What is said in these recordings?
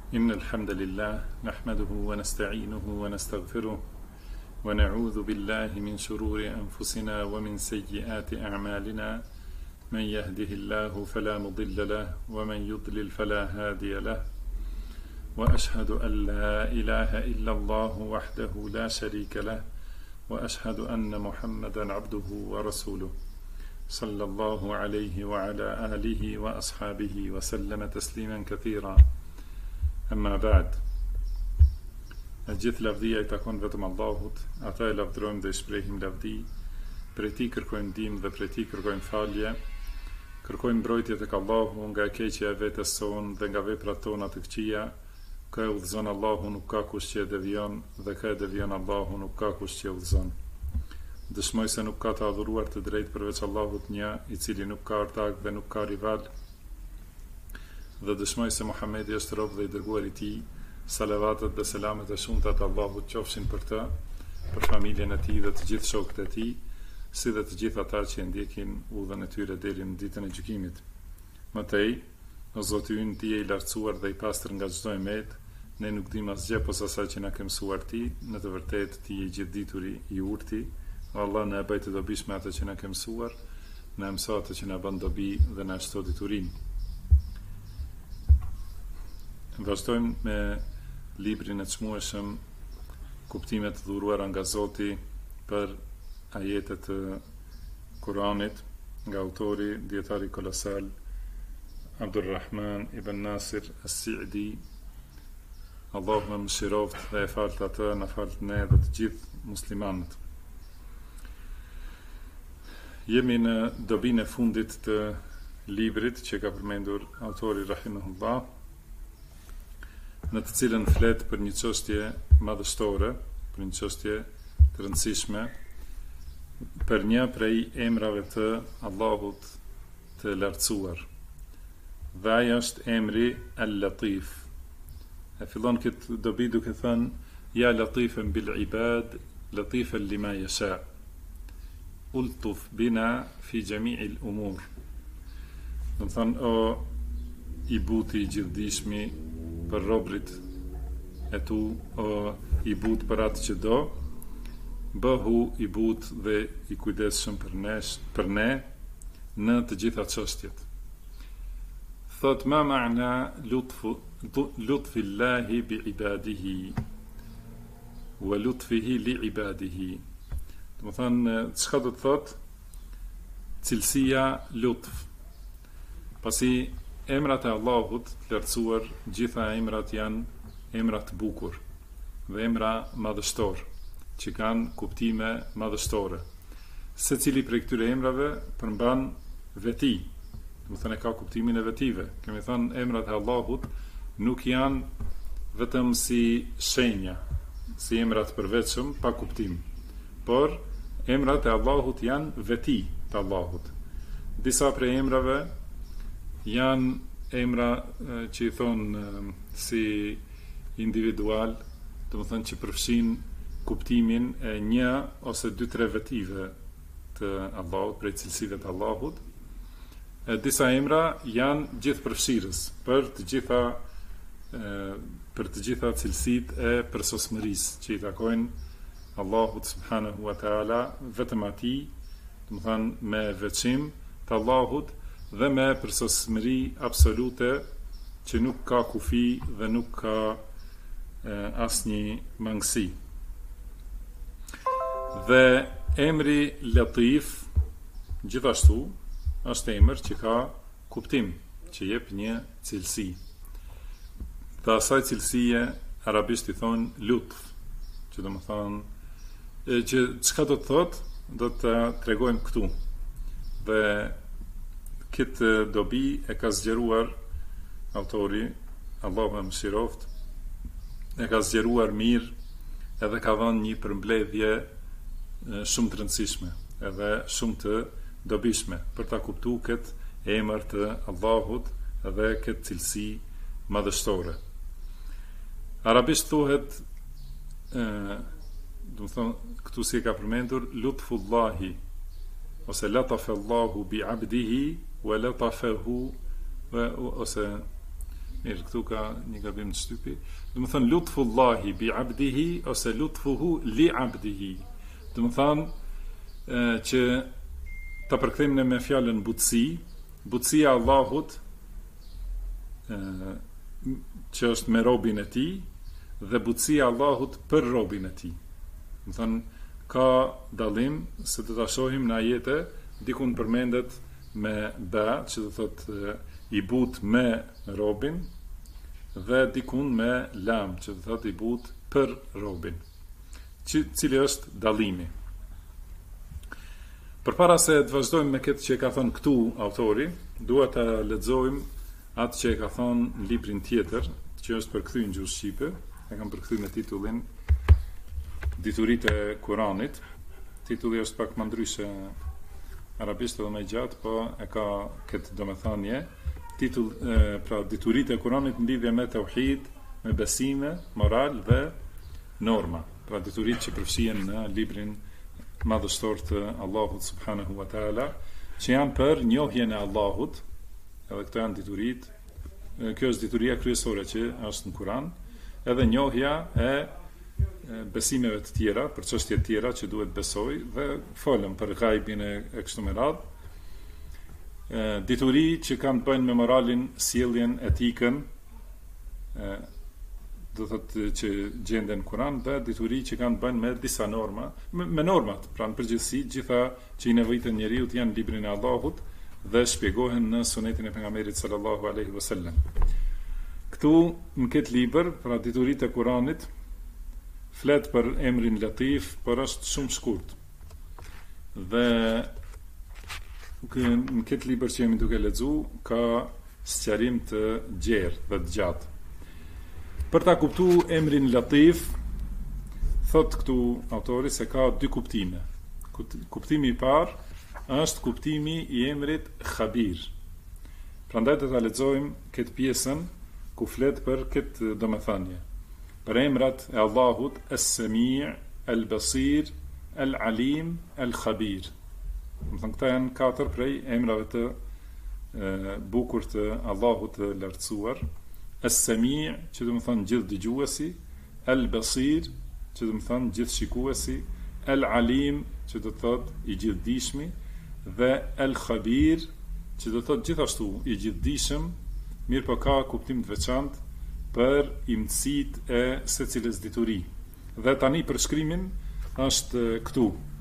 إن الحمد لله نحمده ونستعينه ونستغفره ونعوذ بالله من شرور أنفسنا ومن سيئات أعمالنا من يهده الله فلا مضل له ومن يضلل فلا هادي له وأشهد أن لا إله إلا الله وحده لا شريك له وأشهد أن محمدا عبده ورسوله صلى الله عليه وعلى آله وأصحابه وسلم تسليما كثيرا. Amma ba'd. E gjithë lavdia I takon vetëm Allahut, ata e lavdrojmë dhe I shprehim lavdi, prej Tij kërkojmë ndihmë dhe prej Tij kërkojmë falje, kërkojmë mbrojtje tek Allahu nga e keqja e vetes sonë dhe nga veprat tona të këqija. Ka e udhëzon Allahu, nuk ka kush që e devion, dhe ka e devion Allahu, nuk ka kush që e udhëzon. Dëshmoj se nuk ka të adhuruar të drejtë përveç Allahut një, I cili nuk ka ortak dhe nuk ka rival. Dhe dëshmoj se Muhamedi është rob dhe I dërguar I Tij, salavatet dhe selamet e shumta të Allahut qofshin për të, për familjen e Tij dhe të gjithë shokët e Tij, si dhe të gjithë ata që ndjekin udhën e tyre deri në ditën e gjykimit. Mëtej, o Zoti ynë, Ti je I lartësuar dhe I pastër nga çdo emet, ne nuk dimë asgjë posa asaj që na ke mësuar Ti, në të vërtetë Ti je gjithdituri I urti, o Allah na e bëj të dobishme atë që na ke mësuar, na mëso atë që na bën dobi dhe na shto diturinë. Vazhdojmë me librin e çmueshëm Kuptimet të dhuruara nga Zoti për ajetet të Kuranit, nga autori dietari kolosal Abdulrahman ibn Nasir as-Sa'di. Allahu më mëshiroft dhe e falt atë, na falt ne dhe të gjithë muslimanët. Jemi në dobinë e fundit të librit që ka përmendur autori rahimahullah, në të cilën flet për një çështje madhështore, për një çështje të rëndësishme, për një prej emrave të Allahut të lartësuar. Dhe ai është emri Al-Latif. E fillon këtë dobi duke thënë: Ja latifan bil ibad, latifan lima yasha. Ultuf bina fi jami'il umur. Do të thonë, o I buti I gjithdijshmi për robrit e tu, o I but për atë që do, bëhu I but dhe I kujdesshëm për ne në të gjitha çështjet. Thot ma ma'na lutfillahi bi ibadihi wa lutfihi li ibadihi. Do të thonë, çka do të thot cilësia lutf. Pasi emrat e Allahut të lartësuar, gjitha emrat janë emra të bukur dhe emra madhështor, që kanë kuptime madhështore. Secili prej këtyre emrave përmban veti, do të thënë ka kuptimin e vetive. Kemi thënë emrat e Allahut nuk janë vetëm si shenja, si emra të përveçëm pa kuptim, por emrat e Allahut janë veti të Allahut. Disa prej emrave janë emra që I thonë si individual, do të thënë që përfshin kuptimin e një ose 2-3 vetive të Allahut, prej cilësive të Allahut. Disa emra janë gjithëpërfshirës për të gjitha cilësitë e përsosmërisë që I takojnë Allahut subhanahu wa taala, vetëm atij, do të thënë me veçim të Allahut dhe me përsosmëri absolute që nuk ka kufi dhe nuk ka asnjë mangësi. Dhe emri Latif gjithashtu është emër që ka kuptim, që jep një cilësi. Dhe asaj cilësie arabisht I thonë lutf, që do të thonë që çka do të thotë, do të tregojmë këtu. Dhe këtë dobi e ka zgjeruar autori, Allahu më mëshiroft, e ka zgjeruar mirë edhe ka dhënë një përmbledhje shumë të rëndësishme, edhe shumë të dobishme për ta kuptuar këtë emër të Allahut edhe këtë cilësi madhështore. Arabisht thuhet, do të thonë këtu si e ka përmendur, lutfullahi, ose latafa Allahu bi abdihi wa latafahu, ose Mirë, këtu ka një gabim të shtypi. Do të thënë lutfullahi bi abdihi ose lutfuhu li abdihi. Do të thënë që ta përkthejmë me fjalën butësi, butësia e Allahut që është me robin e tij dhe butësia e Allahut për robin e tij. Do të thënë ka dallim se do ta shohim në ajete, dikun përmendet me ba, që do thotë i but me robin, dhe dikun me lam, që do thotë i but për robin. Cili është dallimi? Përpara se të vazhdojmë me këtë që e ka thënë këtu autori, dua ta lexojmë atë që e ka thënë në librin tjetër, që është përkthyer në gjuhë shqipe. E kam përkthyer me titullin Dituritë e Kuranit. Titulli është pak më ndryshe arabisht edhe më i gjatë, po e ka këtë domethënie. Titull pra Dituritë e Kuranit në lidhje me tauhid, me besime, moral dhe norma. Pra dituritë që përfshihen në librin madhështor të Allahut subhanahu wa taala, që janë për njohjen e Allahut, edhe këto janë dituritë. Kjo është dituria kryesore që është në Kur'an, edhe njohja e besimeve të tjera, për çështje të tjera që duhet besoj, dhe folëm për ghaibin e kështu me radhë. Dituri që kanë të bëjnë me moralin, sjelljen, etikën, do thotë që gjenden në Kur'an, dhe dituri që kanë të bëjnë me disa norma, me normat, pra në përgjithësi, gjitha që i nevojiten njeriu janë në librin e Allahut dhe shpjegohen në sunetin e pejgamberit sallallahu alaihi wasallam. Këtu në këtë libër, pra dituritë e Kuranit, flet për emrin Latif, por është shumë shkurt. Dhe në këtë libër që jemi duke lexu, ka sqarim të gjerë dhe të gjatë. Për ta kuptuar emrin Latif, thot këtu autori se ka dy kuptime. Kuptimi i parë është kuptimi i emrit Khabir. Prandaj do ta lexojmë këtë pjesën ku flet për këtë domethënie. Për emrat e Allahut, Es-Sami', El-Basir, El-Alim, El-Khabir. Më thënë, këta janë 4 prej emrave të bukur të Allahut të lartësuar. Es-Sami', që do të thonë gjithë dëgjuesi, El-Basir, që do të thonë gjithë shikuesi, El-Alim, që do të thotë i gjithdijshmi, dhe El-Khabir, që do të thotë gjithashtu i gjithdijshëm, mirë po ka kuptim të veçantë për imësit e secilës dituri. Dhe tani përshkrimin është këtu.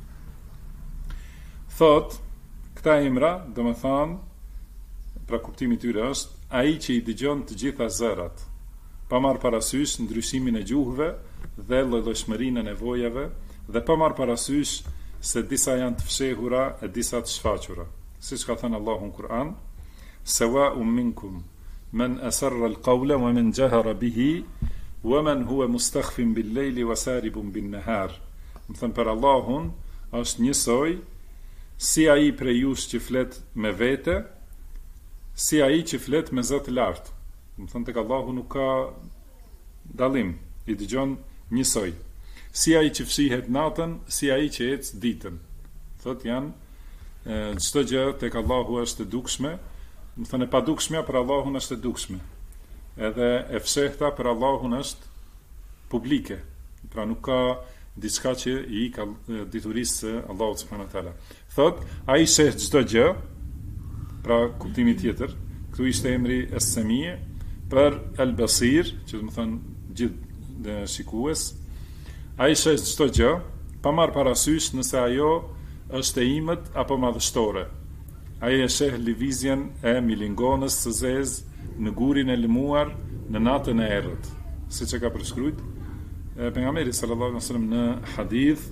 Thot, këta emra, do më thanë, pra kuptimi tyre është, ai që i dëgjon të gjitha zërat, pa marrë parasysh ndryshimin e gjuhëve dhe llojshmërinë e nevojave, dhe pa marrë parasysh se disa janë të fshehura e disa të shfaqura. Siç ka thënë Allahu në Kur'an, sawa'un minkum men asarra al-qawla wa men jahara bihi wa man huwa mustakhfin bil-layli wa saribun bin-nahar. Më thënë për Allahun është njësoj si ai prej jush që flet me vete, si ai që flet me zot lart. Më thënë tek Allahu nuk ka dallim, i dëgjon njësoj. Si ai që fshihet natën, si ai që ecë ditën. Thot janë çdo gjë tek Allahu është e dukshme. Më thënë e padukshmja për Allahun është e dukshme. Edhe e fshehta për Allahun është publike. Pra nuk ka diçka që i ka diturisë së Allahut subhanahu wa taala. Thot, ai sheh çdo gjë, pra kuptimi tjetër, këtu ishte emri Es-Sami' për El-Basir, që do të thonë gjithë shikues. Ai sheh çdo gjë, pa marrë parasysh nëse ajo është e imët apo madhështore. Ai e sheh lëvizjen e milingonës së zezë në gurin e lëmuar në natën e errët, siç e ka përshkruajtur pejgamberi sallallahu alaihi wasallam në hadith.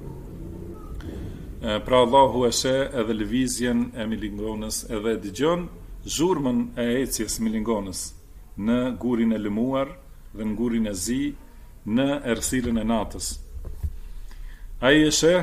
Pra Allahu e sheh edhe lëvizjen e milingonës, edhe dëgjon zhurmën e ecjes milingonës në gurin e lëmuar dhe në gurin e zi në errësirën e natës. Ai e sheh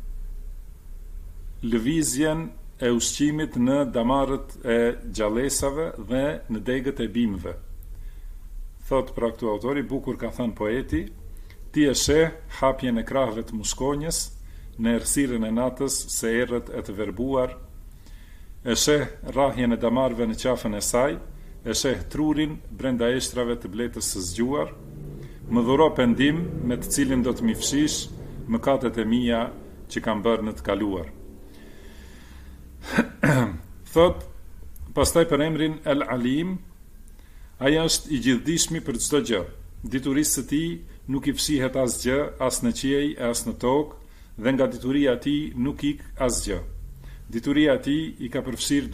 lëvizjen e ushqimit në damarët e gjallësave dhe në degët e bimëve. Thot pra këtu autori, bukur ka thënë poeti, ti e sheh hapjen e krahëve të muskonjës në errësirën e natës se errët e të verbuar, e sheh rrahjen e damarëve në qafën e saj, e sheh trurin brenda eshtrave të bletës së zgjuar, më dhuro pendim me të cilin do të mi fshish mëkatet e mia që kam bërë në të kaluar. Thot, pastaj për emrin El Alim, ai është i gjithdijshmi për çdo gjë. Diturisë së tij nuk i fshihet asgjë, as në qiej, as në tokë, dhe nga dituria e tij nuk ik asgjë. Dituria e tij i ka përfshirë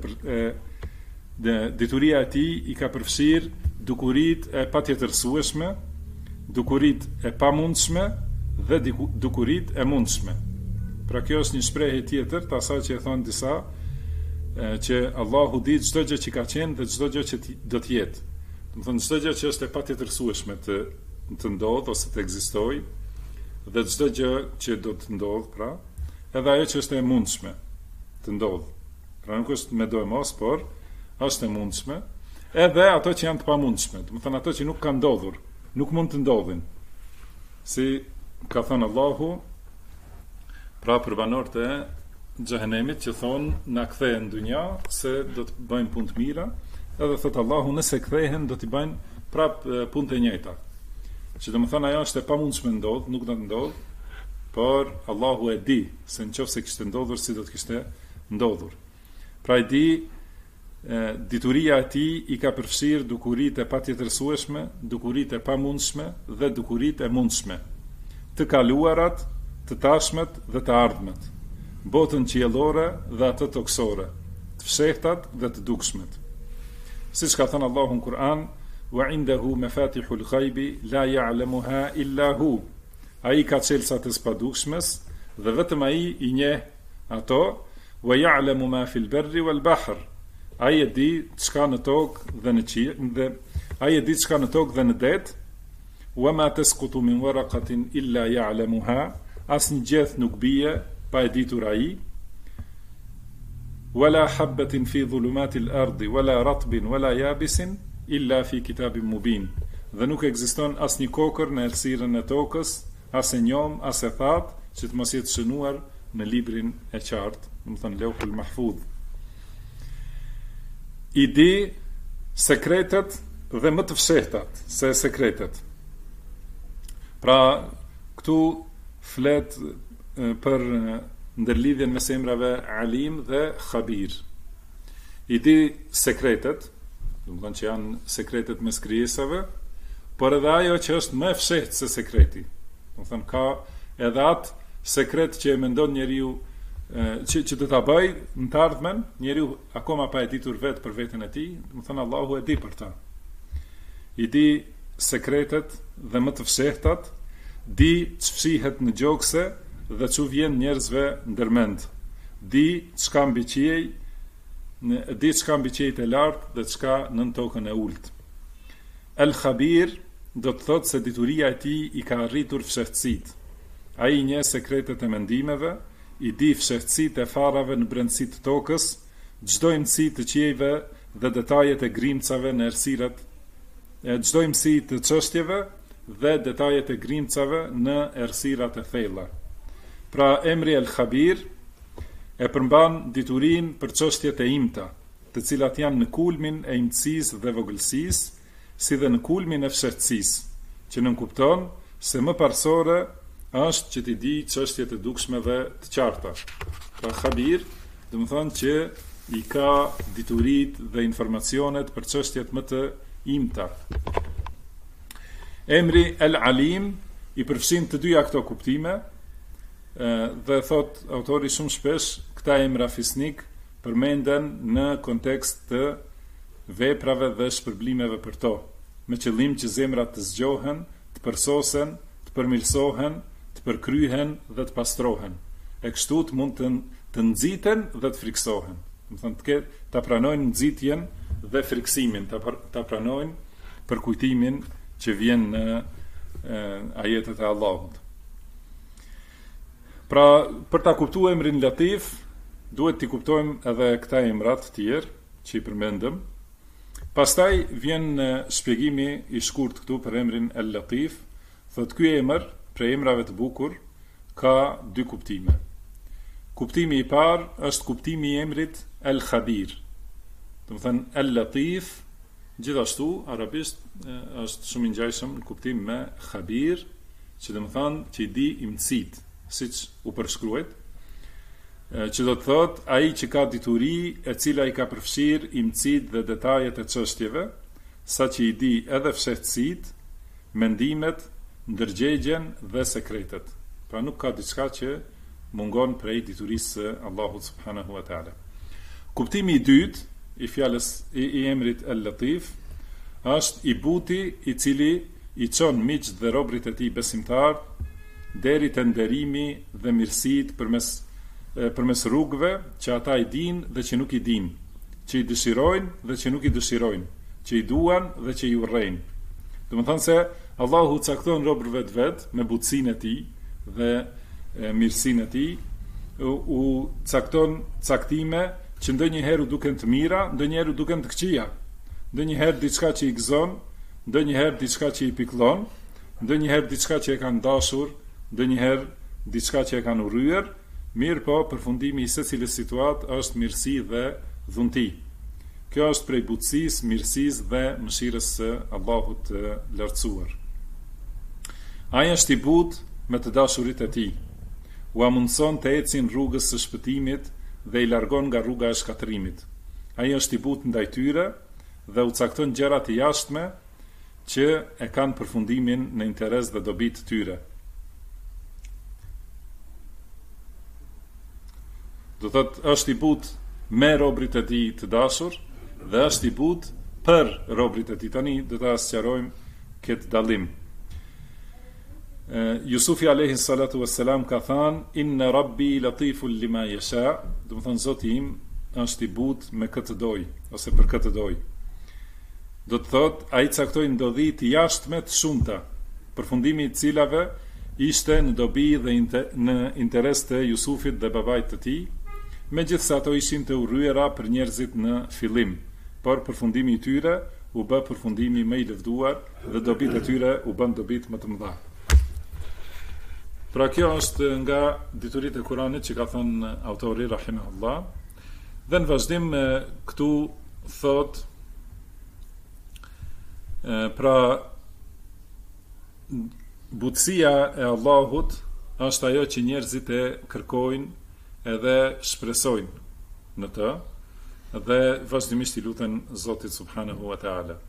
dituria e tij i ka përfshirë dukuritë e patjetërsueshme, dukuritë e pamundshme dhe dukuritë e mundshme. Pra kjo është një shprehje tjetër të asaj që e thonë disa, që Allahu di çdo gjë që ka qenë dhe çdo gjë që do të jetë. Do të thonë çdo gjë që është e patjetërsueshme të ndodhë ose të ekzistojë, dhe çdo gjë që do të ndodhë, pra, edhe ajo që është e mundshme të ndodhë. Pra nuk është me do e mos, por është e mundshme, edhe ato që janë të pamundshme, do të thonë ato që nuk kanë ndodhur, nuk mund të ndodhin. Si ka thënë Allahu, pra për banorët e xhehenemit që thonë na kthehen në dynja se do të bëjnë punë të mira, edhe thot Allahu nëse kthehen do t'i bëjnë prap punë të njëjta. Që do të thonë ajo është e pamundshme ndodh, nuk do të ndodh, por Allahu e di se nëse kishte ndodhur si do të kishte ndodhur. Pra e di, dituria e tij i ka përfshirë dukuritë e patjetërsueshme, dukuritë e pamundshme dhe dukuritë e mundshme, të kaluarat, të tashmet dhe të ardhmet, botën qiellore dhe atë toksore, të fshehtat dhe të dukshmet. Siç ka thënë Allahu në Kur'an, wa indahu mafatihul ghaibi la ya'lamuha illa hu. Ai ka çelësat e spadukshmes dhe vetëm ai i njeh ato, wa ya'lamu ma fil barri wal bahr. Ai e di çka në tokë dhe në qiell, dhe ai e di çka në tokë dhe në det. Wa ma tasqutu min waraqatin illa ya'lamuha. Asnjë gjeth nuk bie pa e ditur ai. Wala habatin fi dhulumatil ardi wala ratbin wala yabisin illa fi kitabin mubin. Dhe nuk ekziston asnjë kokër në errësirën e tokës, as e njom, as e thatë, që të mos jetë shënuar në librin e qartë, do të thënë Lauhul Mahfudh. I di sekretet dhe më të fshehtat se sekretet. Pra, këtu flet për ndërlidhjen mes emrave Alim dhe Khabir. I di sekretet, do të thonë që janë sekretet mes krijesave, por edhe ajo që është më e fshehtë se sekreti. Do të thonë ka edhe atë sekret që e mendon njeriu që do ta bëj në të ardhmen, njeriu akoma pa e ditur vetë për veten e tij, do të thonë Allahu e di për ta. I di sekretet dhe më të fshehtat, di ç'fshihet në gjokse dhe ç'u vjen njerëzve ndërmend. Di ç'ka mbi qiej, di ç'ka mbi qiejt e lartë dhe ç'ka nën tokën e ulët. El Khabir do të thotë se dituria e tij i ka arritur fshehtësitë. Ai njeh sekretet e mendimeve, i di fshehtësitë e farave në brendësi të tokës, çdo imsi të qiejve dhe detajet e grimcave në errësirat, çdo imsi të çështjeve dhe detajet e grimcave në errësirat e thella. Pra emri El Khabir e përmban diturinë për çështjet e imta, të cilat janë në kulmin e imtësisë dhe vogëlsisë, si dhe në kulmin e fshehtësisë, që nënkupton se më parsore është që t'i di çështjet e dukshme dhe të qarta. Pra Khabir, do të thonë që i ka dituritë dhe informacionet për çështjet më të imta. Emri El Alim i përfshin të dyja këto kuptime, dhe thot autori shumë shpesh këta emra fisnik përmenden në kontekst të veprave dhe shpërblimeve për to, me qëllim që zemrat të zgjohen, të përsosen, të përmirësohen, të përkryhen dhe të pastrohen. E kështu të mund të nxiten dhe të friksohen. Do të thonë ta pranojnë nxitjen dhe friksimin, ta pranojnë përkujtimin që vjen në ajetet e Allahut. Pra, për ta kuptuar emrin Latif, duhet t'i kuptojmë edhe këta emrat tjerë që i përmendëm. Pastaj vjen shpjegimi i shkurt këtu për emrin El Latif. Thot ky emër, për emrave të bukur, ka dy kuptime. Kuptimi i parë është kuptimi i emrit El Khabir. Do të thënë El Latif Gjithashtu, arabisht është shumë i ngjashëm në kuptim me khabir, që do të thonë që i di imësit, siç u përshkruhet, që do të thot ai që ka dituri e cila i ka përfshirë imësit dhe detajet e çështjeve, sa që i di edhe fshehtësit, mendimet, ndërgjegjen dhe sekretet. Pra nuk ka diçka që mungon prej diturisë së Allahut subhanahu wa taala. Kuptimi i dytë i fjalës i emrit El-Latif është i buti i cili i çon miqt dhe robrit e tij besimtar deri te nderimi dhe mirësitë përmes rrugëve që ata i dinë dhe që nuk i dinë, që i dëshirojnë dhe që nuk i dëshirojnë, që i duan dhe që i urrejnë. Domethënë se Allahu cakton robërve të vet me butësinë e tij dhe mirësinë e tij, u cakton caktime që ndonjëherë u duken të mira, ndonjëherë u duken të këqija. Ndonjëherë diçka që i gëzon, ndonjëherë diçka që i pikëllon, ndonjëherë diçka që e kanë dashur, ndonjëherë diçka që e kanë urryer, mirë po përfundimi i secilës situatë është mirësi dhe dhunti. Kjo është prej butësisë, mirësisë dhe mëshirës së Allahut të lartësuar. Ai është i butë me të dashurit e tij. Ua mundson të ecin rrugës së shpëtimit dhe i largon nga rruga e shkatërimit. Ai është i butë ndaj tyre dhe u cakton gjërat e jashtme që e kanë përfundimin në interes dhe dobi të tyre. Do thotë është i butë me robrit e tij të dashur dhe është i butë për robrit e tij. Tani do ta sqarojmë këtë dallim. Jusufi alayhi salatu wassalam ka thënë inna rabbi latiful lima yasha, do të thonë Zoti im është i butë me këtë doj ose për këtë doj. Do të thotë ai caktoi ndodhi të jashtme të shumta, përfundimi i cilave ishte në dobi dhe në interes të Jusufit dhe babait të tij, megjithse ato ishin të urryera për njerëzit në fillim, por përfundimi i tyre u bë përfundimi më i lëvduar dhe dobit e tyre u bën dobit më të mëdha. Pra kjo është nga dituritë e Kuranit që ka thënë autori rahimahullah. Dhe në vazhdim këtu thot pra butësia e Allahut është ajo që njerëzit e kërkojnë edhe shpresojnë në të dhe vazhdimisht i luten Zotit subhanahu wa taala.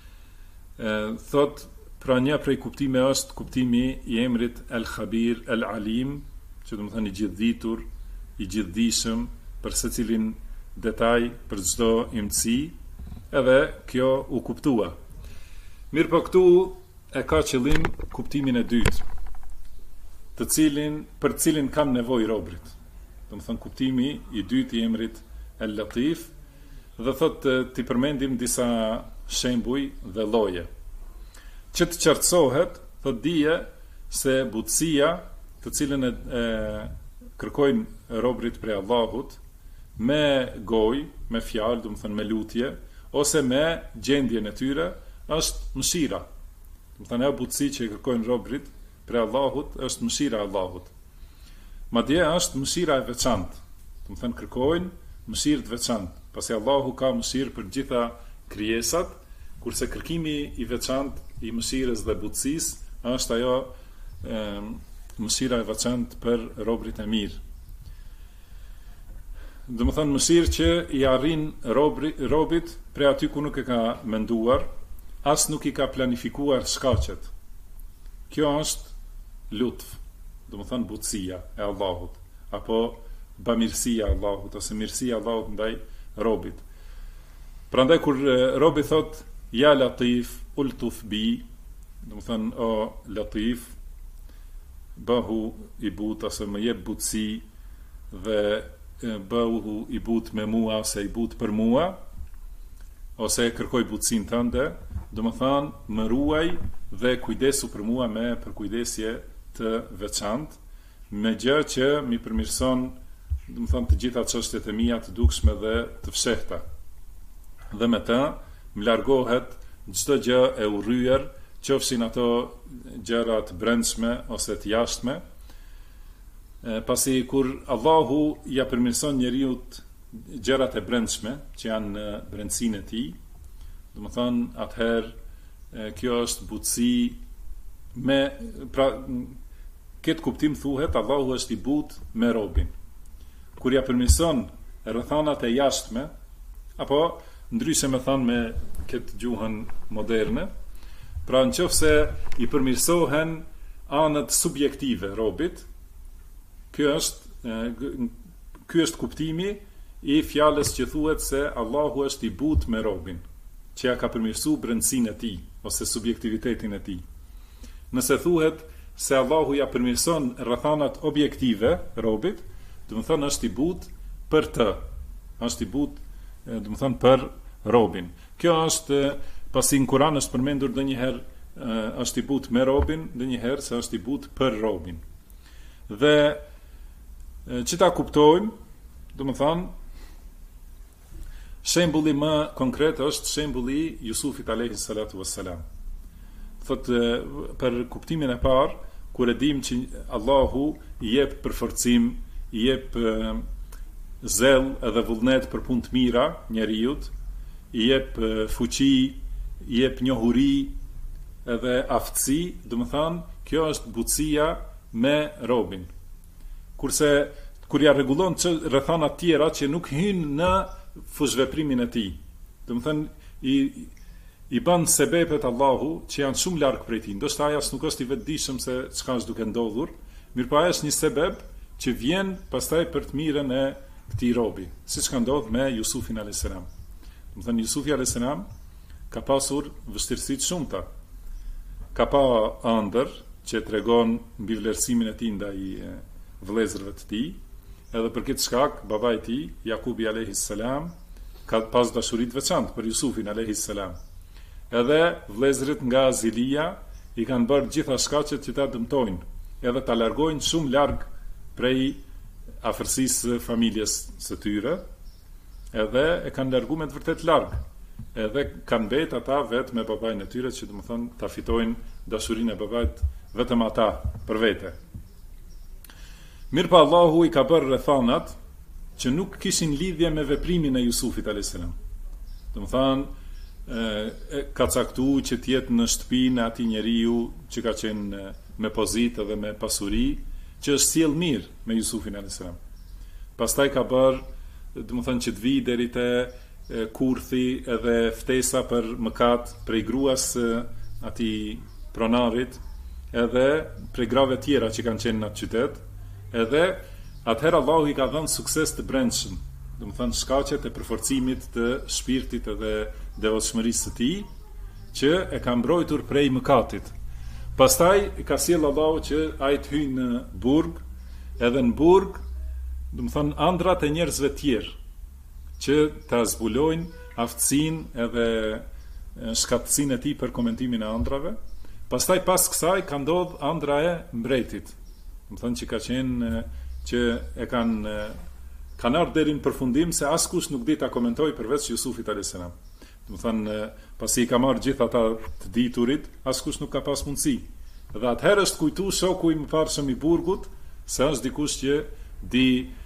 Thot pra një prej kuptime është kuptimi i emrit El-Khabir, El-Alim, që do të thënë i gjithditur, i gjithdijshëm për secilin detaj, për çdo imësi, edhe kjo u kuptua. Mirë po këtu e ka qëllim kuptimin e dytë, për të cilin kanë nevojë robrit. Do të thënë kuptimi i dytë i emrit El-Latif, dhe thotë t'i përmendim disa shembuj dhe lloje. Që të qartësohet, thot dije se butësia të cilën e kërkojnë robrit prej Allahut me gojë, me fjalë, do të thënë me lutje, ose me gjendjen e tyre, është mëshira. Do të thënë ajo butësi që e kërkojnë robrit prej Allahut është mëshira e Allahut. Madje është mëshira e veçantë. Do të thënë kërkojnë mëshirë të veçantë, pasi Allahu ka mëshirë për gjitha krijesat, kurse kërkimi i veçantë i mëshirës dhe butësisë është ajo mëshira e veçantë për robrit e mirë. Do të thënë mëshirë që i arrin robit prej aty ku nuk e ka menduar, as nuk i ka planifikuar shkaqet. Kjo është lutf, do të thënë butësia e Allahut, apo bamirësia e Allahut ose mirësia e Allahut ndaj robit. Prandaj kur robi thot ja Latif, ultuf bi, do të thënë o Latif, bëhu i but ose më jep butësi dhe bëhu i but me mua ose i but për mua, ose kërkoj butësin tënde, do të thënë më ruaj dhe kujdesu për mua me përkujdesje të veçantë, me gjë që mi përmirëson, do të thënë të gjitha çështjet e mia të dukshme dhe të fshehta. Dhe me të më largohet çdo gjë e urryer, qofshin ato gjëra të brendshme ose të jashtme. Pasi kur Allahu ja përmirëson njeriu gjërat e brendshme që janë në brendësinë e tij, Do të thonë, atëherë kjo është butësi me, pra, këtë kuptim thuhet Allahu është i butë me robin. Kur ja përmirëson rrethanat e jashtme, apo ndryshe me thanë me këtë gjuhën moderne, pra nëse i përmirësohen anët subjektive robit, ky është kuptimi i fjalës që thuhet se Allahu është i butë me robin, që ja ka përmirësuar brendësinë e tij ose subjektivitetin e tij. Nëse thuhet se Allahu ja përmirëson rrethanat objektive robit, do të thonë është i butë për të, është i butë, do të thonë për robin. Kjo është pasi në Kur'an është përmendur ndonjëherë është i butë me robin, ndonjëherë se është i butë për robin. Dhe që ta kuptojmë, do të thonë, shembulli më konkret është shembulli Jusufit alayhi salatu wassalam. Thotë për kuptimin e parë, kur e dim që Allahu i jep përforcim, i jep zell edhe vullnet për punë të mira njerëzit, i jep fuqi, i jep njohuri edhe aftësi, do të thonë, kjo është butësia me robin. Kurse kur ja rregullon rrethana të tjera që nuk hyjnë në fushveprimin e tij. Do të thënë i bën sebepet Allahu që janë shumë larg prej tij. Ndoshta ai as nuk është i vetëdijshëm se çka është duke ndodhur, mirëpo ai është një sebeb që vjen pastaj për të mirën e këtij robi, siç ka ndodhur me Jusufin alayhis salam. Do të thënë Jusufi alayhis salam ka pasur vështirësi të shumta. Ka pa ëndër që tregon mbi vlerësimin e tij ndaj vëllezërve të tij. Edhe për këtë shkak, babai i tij, Jakubi alayhis salam, ka pas dashuri të veçantë për Jusufin alayhis salam. Edhe vëllezërit nga Zilia i kanë bërë gjitha shkaqet që ta dëmtojnë, edhe ta largojnë shumë larg prej afërsisë së familjes së tyre, edhe e kanë larguar me të vërtet larg. Edhe kanë mbet ata vetëm me babain e tyre, që do të thonë ta fitojnë dashurinë e babait vetëm ata për vete. Mirë pa Allahu i ka bërë rrethanat që nuk kishin lidhje me veprimin e Jusufit alayhis salam. Do të thonë ka caktuar që të jetë në shtëpinë e atij njeriu që ka qenë me pozitë dhe me pasuri, që është sjell mirë me Jusufin alayhis salam. Pastaj ka bërë, do të thonë, që të vi deri te kurthi edhe ftesa për mëkat prej gruas atij pronarit, edhe prej grave tjera që kanë qenë në atë qytet. Edhe atëherë Allahu i ka dhënë sukses të brendshëm, do të thonë shkaqet e përforcimit të shpirtit edhe devotshmërisë së tij, që e ka mbrojtur prej mëkatit. Pastaj i ka sjell Allahu që ai të hyjë në burg, edhe në burg, do të thonë ëndrat e njerëzve të tjerë, që ta zbulojnë aftësinë edhe shkatësinë e tij për komentimin e ëndrave. Pastaj pas kësaj ka ndodhur ëndra e mbretit. Më thënë që ka qenë që e kanë ardhur deri në përfundim se askush nuk di ta komentoj përveç Jusufit alayhis salam. Më thënë pasi i ka marrë gjithë ata të diturit, askush nuk ka pas mundësi. Dhe atëherë është kujtu shoku i mëparshëm i burgut se është dikush që di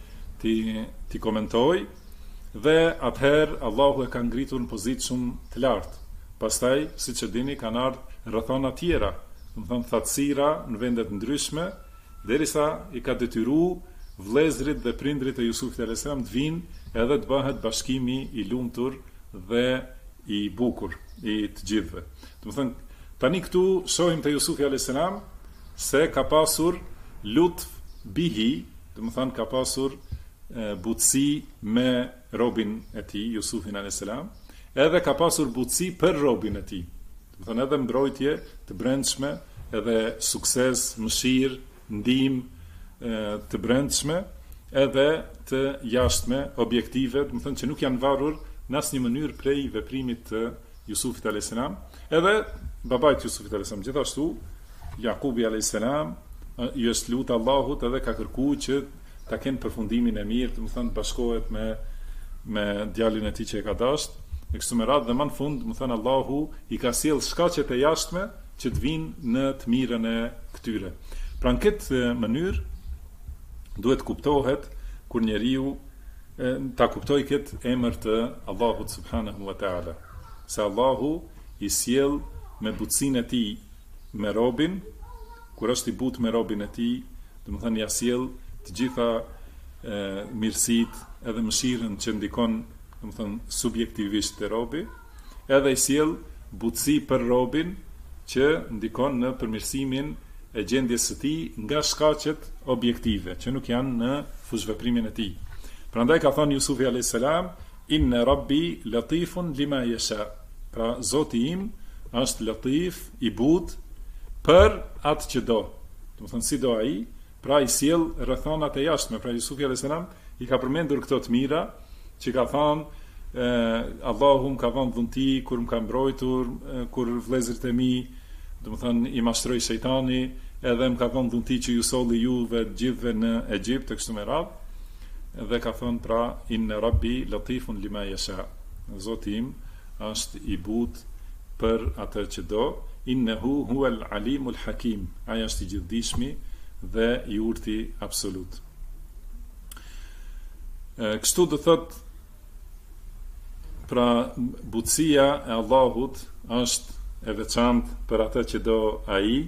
ti komentoj, dhe atëherë Allahu e ka ngritur në pozitë shumë të lartë. Pastaj, siç e dini, kanë ardhur rrethana tjera, do të thonë thatësira në vende të ndryshme, derisa i ka detyruar vëllezërit dhe prindrit e Jusufit alayhis salam të vinë edhe të bëhet bashkimi i lumtur dhe i bukur i të gjithëve. Do të thënë, tani këtu shohim te Jusufi alayhis salam se ka pasur lutf bihi, do të thënë ka pasur butësi me robin e tij, Jusufin alayhis salam, edhe ka pasur butësi për robin e tij. Do të thënë edhe mbrojtje të brendshme, edhe sukses, mëshirë, ndihmë të brendshme, edhe të jashtme, objektive, do të thënë që nuk janë varur në asnjë mënyrë prej veprimit të Jusufit alayhis salam. Edhe babait Jusufit alayhis salam, gjithashtu Jakubi alayhis salam i është lutur Allahut edhe ka kërkuar që ta kenë përfundimin e mirë, do të thënë bashkohet me djalin e tij që e ka dashur. Në kështu me radhë, dhe më në fund, do të thënë Allahu i ka sjell shkaqet e jashtme që të vinë në të mirën e këtyre. Pra në këtë mënyrë duhet kuptohet kur njeriu ta kuptoj këtë emër të Allahut subhanahu wa taala. se Allahu i sjell me butësinë e tij me robin, kur është i butë me robin e tij, domethënë ja sjell të gjitha mirësitë edhe mëshirën që ndikon, domethënë subjektivisht te robi, edhe i sjell butësi për robin që ndikon në përmirësimin e gjendjes së tij nga shkaqet objektive që nuk janë në fushveprimin e tij. Prandaj ka thënë Jusufi alayhis salam, inna rabbi latifun lima yasha. Pra Zoti im është latif, i butë për atë që do. Domethënë si do ai, pra i sjell rrethonat e jashtme. Pra Jusufi alayhis salam i ka përmendur këto të mira që ka thënë Allahu më ka dhënë dhunti kur më ka mbrojtur, kur vëllezërit e mi, domethënë i mashtroi shejtani, edhe më ka dhënë dhunti që ju solli juve gjithëve në Egjipt e kështu me radhë. Dhe ka thënë pra inna rabbi latifun lima yasha. Zoti im është i butë për atë që do, innehu huwal alimul hakim. Ai është i gjithdijshmi dhe i urti absolut. Kështu do thot, pra butësia e Allahut është e veçantë për atë që do ai,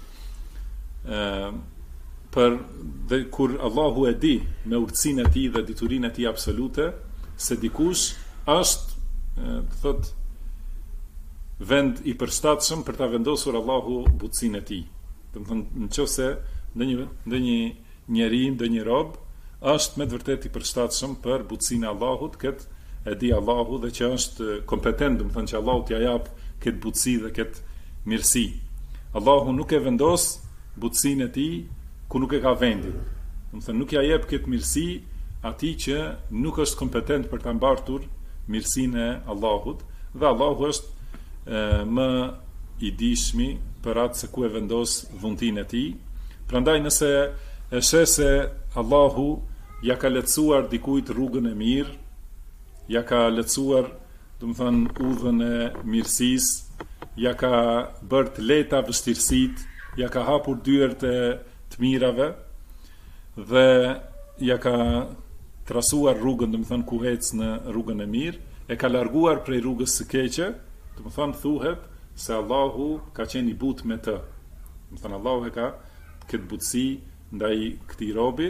dhe kur Allahu e di me urtësinë e tij dhe diturinë e tij absolute se dikush është thot vend i përshtatshëm për ta vendosur Allahu butësinë e tij. Domethënë nëse ndonjë njeri, ndonjë rob është me të vërtetë i përshtatshëm për butësinë e Allahut, këtë e di Allahu dhe që është kompetent, domethënë që Allahu t'ia jap këtë butësi dhe këtë mirësi. Allahu nuk e vendos butësinë e tij ku nuk e ka vendin. Domethënë nuk ja jep këtë mirësi atij që nuk është kompetent për ta mbartur mirësinë e Allahut, dhe Allahu është më i dijshmi për atë se ku e vendos dhuntinë e tij. Prandaj nëse e sheh se Allahu ja ka lehtësuar dikujt rrugën e mirë, ja ka lehtësuar, domethënë udhën e mirësisë, ja ka bërë të lehta vështirësitë, ja ka hapur dyert e të mirave dhe ja ka trasuar rrugën, domethënë ku ec në rrugën e mirë, e ka larguar prej rrugës së keqe, domethënë thuhet se Allahu ka qenë i butë me të. Domethënë Allahu e ka këtë butësi ndaj këtij robi,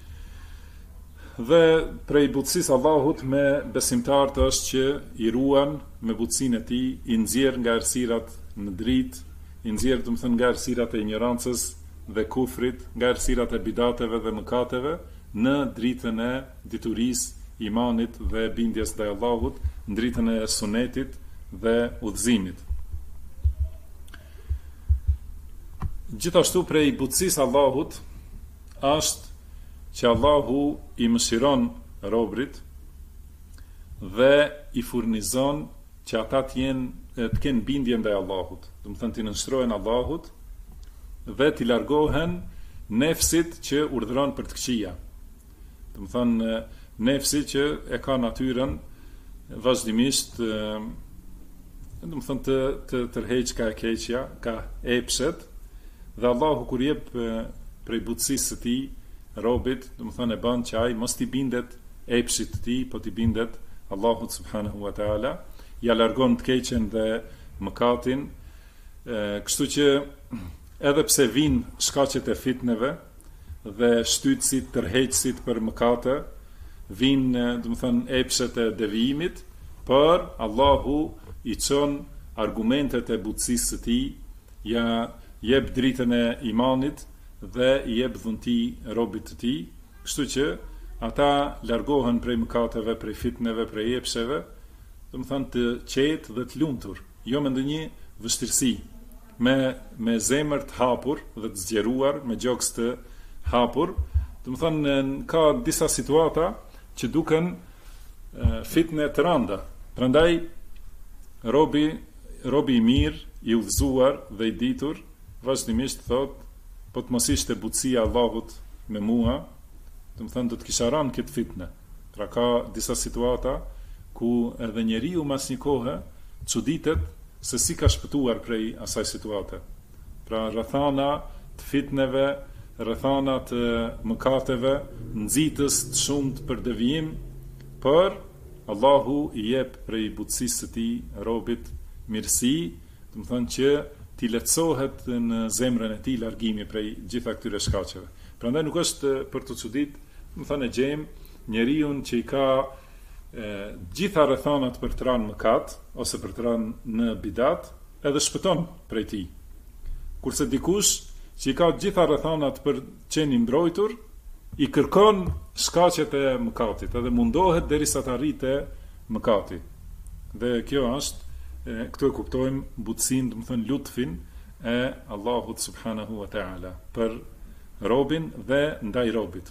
dhe prej butësisë Allahut me besimtarët është që i ruan me butësinë e tij, i nxjerr nga errësirat në dritë, i nxjerr domethënë nga errësirat e ignorancës dhe kufrit, nga errësirat e bidateve dhe mëkateve në dritën e diturisë, imanit dhe bindjes ndaj Allahut, në dritën e sunetit dhe udhëzimit. Gjithashtu prej butësisë Allahut është që Allahu i mëshiron robrit dhe i furnizon që ata të kenë bindje ndaj Allahut. Domethënë të nënshtrohen Allahut dhe të largohen nefsit që urdhëron për të këqija. Domethënë nefsi që e ka natyrën vazhdimisht domethënë të tërheq ka e keqja, ka epshet, dhe Allahu kur jep prej butësisë së tij robit, domethënë e bën që ai mos t'i bindet epshit të tij, po t'i bindet Allahut subhanahu wa taala, ja largon të keqen dhe mëkatin, kështu që edhe pse vinë shkaqet e fitneve dhe shtytësit, tërheqësit për mëkate, vinë domethënë epshet e devijimit, por Allahu i çon argumentet e butësisë së tij, ja jep dritën e imanit dhe i jep dhunti robit të tij, kështu që ata largohen prej mëkateve, prej fitneve, prej epsheve, domethënë të qetë dhe të lumtur, jo me ndonjë vështirësi, me zemër të hapur dhe të zgjeruar, me gjoks të hapur. Domethënë ka disa situata që duken fitne të rënda. Prandaj robi i mirë, i udhëzuar dhe i ditur, vazhdimisht thot, po të mos ishte butësia e Allahut me mua, domethënë do të kisha rënë këtë fitne. Pra ka disa situata ku edhe njeriu mas një kohe çuditet se si ka shpëtuar prej asaj situate. Pra rrethana të fitneve, rrethana të mëkateve, nxitës të shumt për devijim, por Allahu I jep prej butësisë së tij robit mirësi, do të thonë që t'i lehtësohet në zemrën e tij largimi prej gjitha këtyre shkaqeve. Prandaj nuk është për të çudit, do të thonë gjejmë njeriu që I ka gjitha rrethanat për të rënë mëkat ose për të rënë në bidat, edhe shpëton prej tij. Kurse dikush që I ka gjitha rrethanat për qenë I mbrojtur, I kërkon shkaqet e mëkatit, edhe mundohet derisa të arrijë mëkati. Dhe kjo është, këtu e kuptojmë butësinë, do të thënë lutfin e Allahut subhanahu wa taala për robin dhe ndaj robit.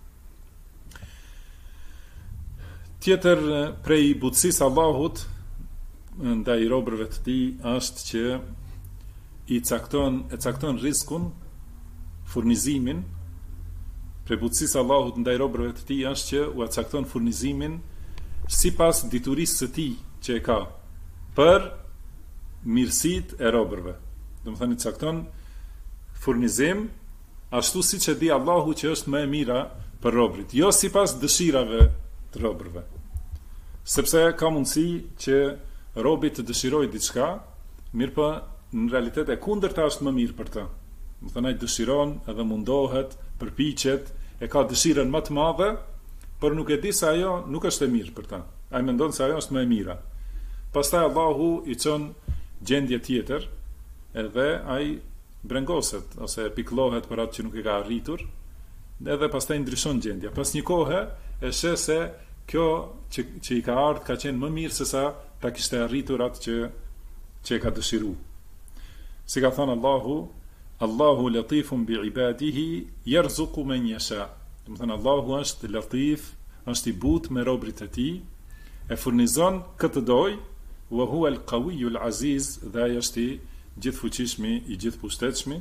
Tjetër prej butësisë Allahut ndaj robërve të tij është që e cakton rizkun, furnizimin. Prej butësisë Allahut ndaj robërve të tij është që u cakton furnizimin sipas diturisë së tij që e ka për mirësitë e robërve. Do të thënë I cakton furnizim ashtu siç e di Allahu që është më e mira për robrit, jo sipas dëshirave të robërve. Sepse ka mundësi që robi të dëshirojë diçka, mirëpo në realitet e kundërta është më mirë për të. Do të thënë ai dëshiron edhe mundohet, përpiqet, e ka dëshirën më të madhe, por nuk e di se ajo nuk është e mirë për ta. Ai mendon se ajo është më e mira. Pastaj Allahu I çon gjendje tjetër, edhe ai brengoset ose pikëllohet për atë që nuk e ka arritur, edhe pastaj ndryshon gjendja. Pas një kohe e sheh se kjo që I ka ardhur ka qenë më mirë se sa ta kishte arritur atë që e ka dëshiruar. Si ka thënë Allahu latifun bi ibadihi yarzuqu man yasha. Do të thënë Allahu është latif, është I butë me robrit e tij, e furnizon këtë doj, wa huwa al-qawiyyu al-aziz, dhe ai është I gjithfuqishmi, I gjithpushtetshmi.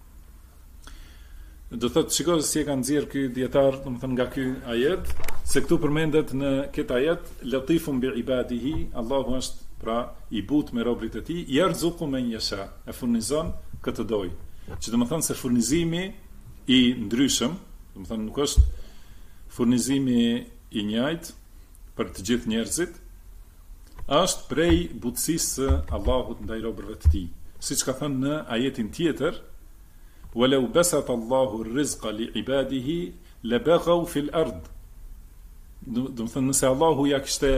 Do thotë shikoj si e ka nxjerr ky dietar, do të thënë nga ky ajet, se këtu përmendet në këtë ajet latifun bi ibadihi, Allahu është pra I butë me robrit e tij, yarzuqu man yasha, e furnizon këtë doj. Që do të thënë se furnizimi I ndryshëm, do të thënë nuk është furnizimi I njëjtë për të gjithë njerëzit, është prej butësisë së Allahut ndaj robërve të tij. Siç ka thënë në ajetin tjetër, "Walau basata Allahu ar-rizqa li ibadihi labaghaw fil ard." Do të thënë nëse Allahu ja kishte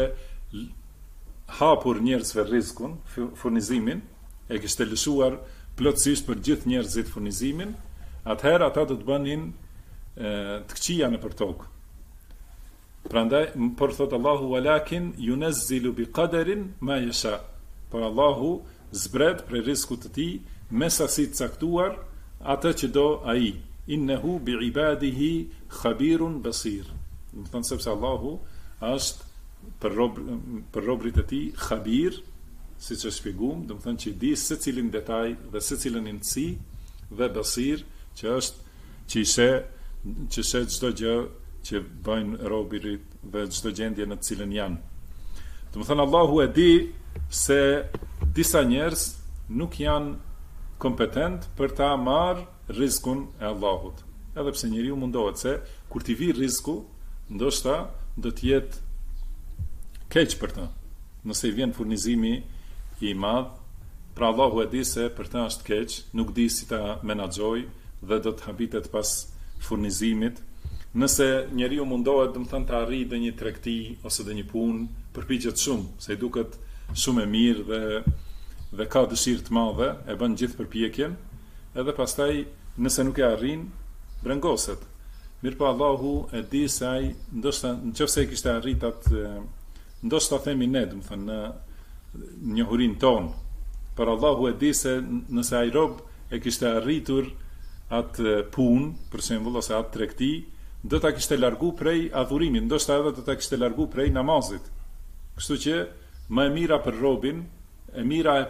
hapur njerëzve rrezikun, furnizimin, e kishte lëshuar plotësisht për gjithë njerëzit furnizimin, atëherë ata do të bënin të këqija nëpër tokë. Prandaj, por thot Allahu walakin yunazzilu bi qadarin ma yasha. Por Allahu zbret prej rrezikut të tij me sasi të caktuar atë që do ai. Innehu bi ibadihi khabirun basir. Do të thonë sepse Allahu është për robrit e tij khabir, siç e shpjeguam, do të thonë që I di secilin detaj dhe secilën imtësi, dhe basir, që është që sheh çdo gjë që bëjnë robërit dhe çdo gjendje në të cilën janë. Do të thënë Allahu e di se disa njerëz nuk janë kompetent për ta marrë rrezikun e Allahut. Edhe pse njeriu mundohet, se kur t'i vi rreziku, ndoshta do të jetë keq për ta. Nëse I vjen furnizimi I madh, pra Allahu e di se për ta është keq, nuk di si ta menaxhoj dhe do të habitet pas furnizimit. Nëse njeriu mundohet, do të thënë, të arrijë dhe një tregti ose dhe një punë, përpiqet shumë, se I duket shumë e mirë dhe ka dëshirë të madhe, e bën gjithë përpjekjen, edhe pastaj nëse nuk e arrin, brengoset. Mirëpo Allahu e di se ai ndoshta nëse e kishte arrit atë, ndoshta themi ne, do të thënë, në njohurinë tonë, por Allahu e di se nëse ai rob e kishte arritur atë punë, për shembull, ose atë tregti, do ta kishte largu prej adhurimit, ndoshta edhe do ta kishte largu prej namazit. Kështu që më e mira për robin, e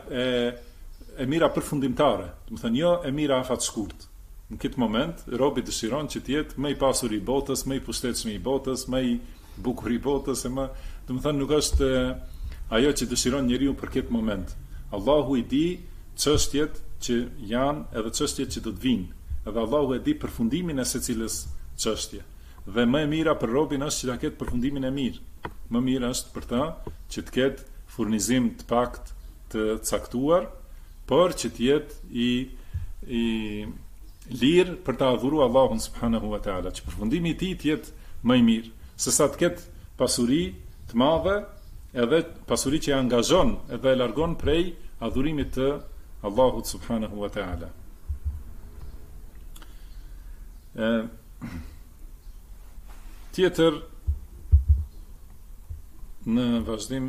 mira përfundimtare, do të thënë jo e mira afatshkurt. Në këtë moment robi dëshiron që të jetë më I pasur I botës, më I pushtetshëm I botës, më I bukur I botës, do të thënë nuk është ajo që dëshiron njeriu për këtë moment. Allahu I di çështjet që janë edhe çështjet që do të vinë. Edhe Allahu e di përfundimin e secilës çështje. dhe më e mira për robin është që ta ketë përfundimin e mirë. Më mirë është për ta që të ketë furnizim të pakt të caktuar, por që të jetë i lirë për ta adhuru Allahun subhanahu wa taala, që përfundimi i tij të jetë më i mirë, sesa të ketë pasuri të madhe, edhe pasuri që e angazhon edhe e largon prej adhurimit të Allahut subhanahu wa taala. Tjetër në vazhdim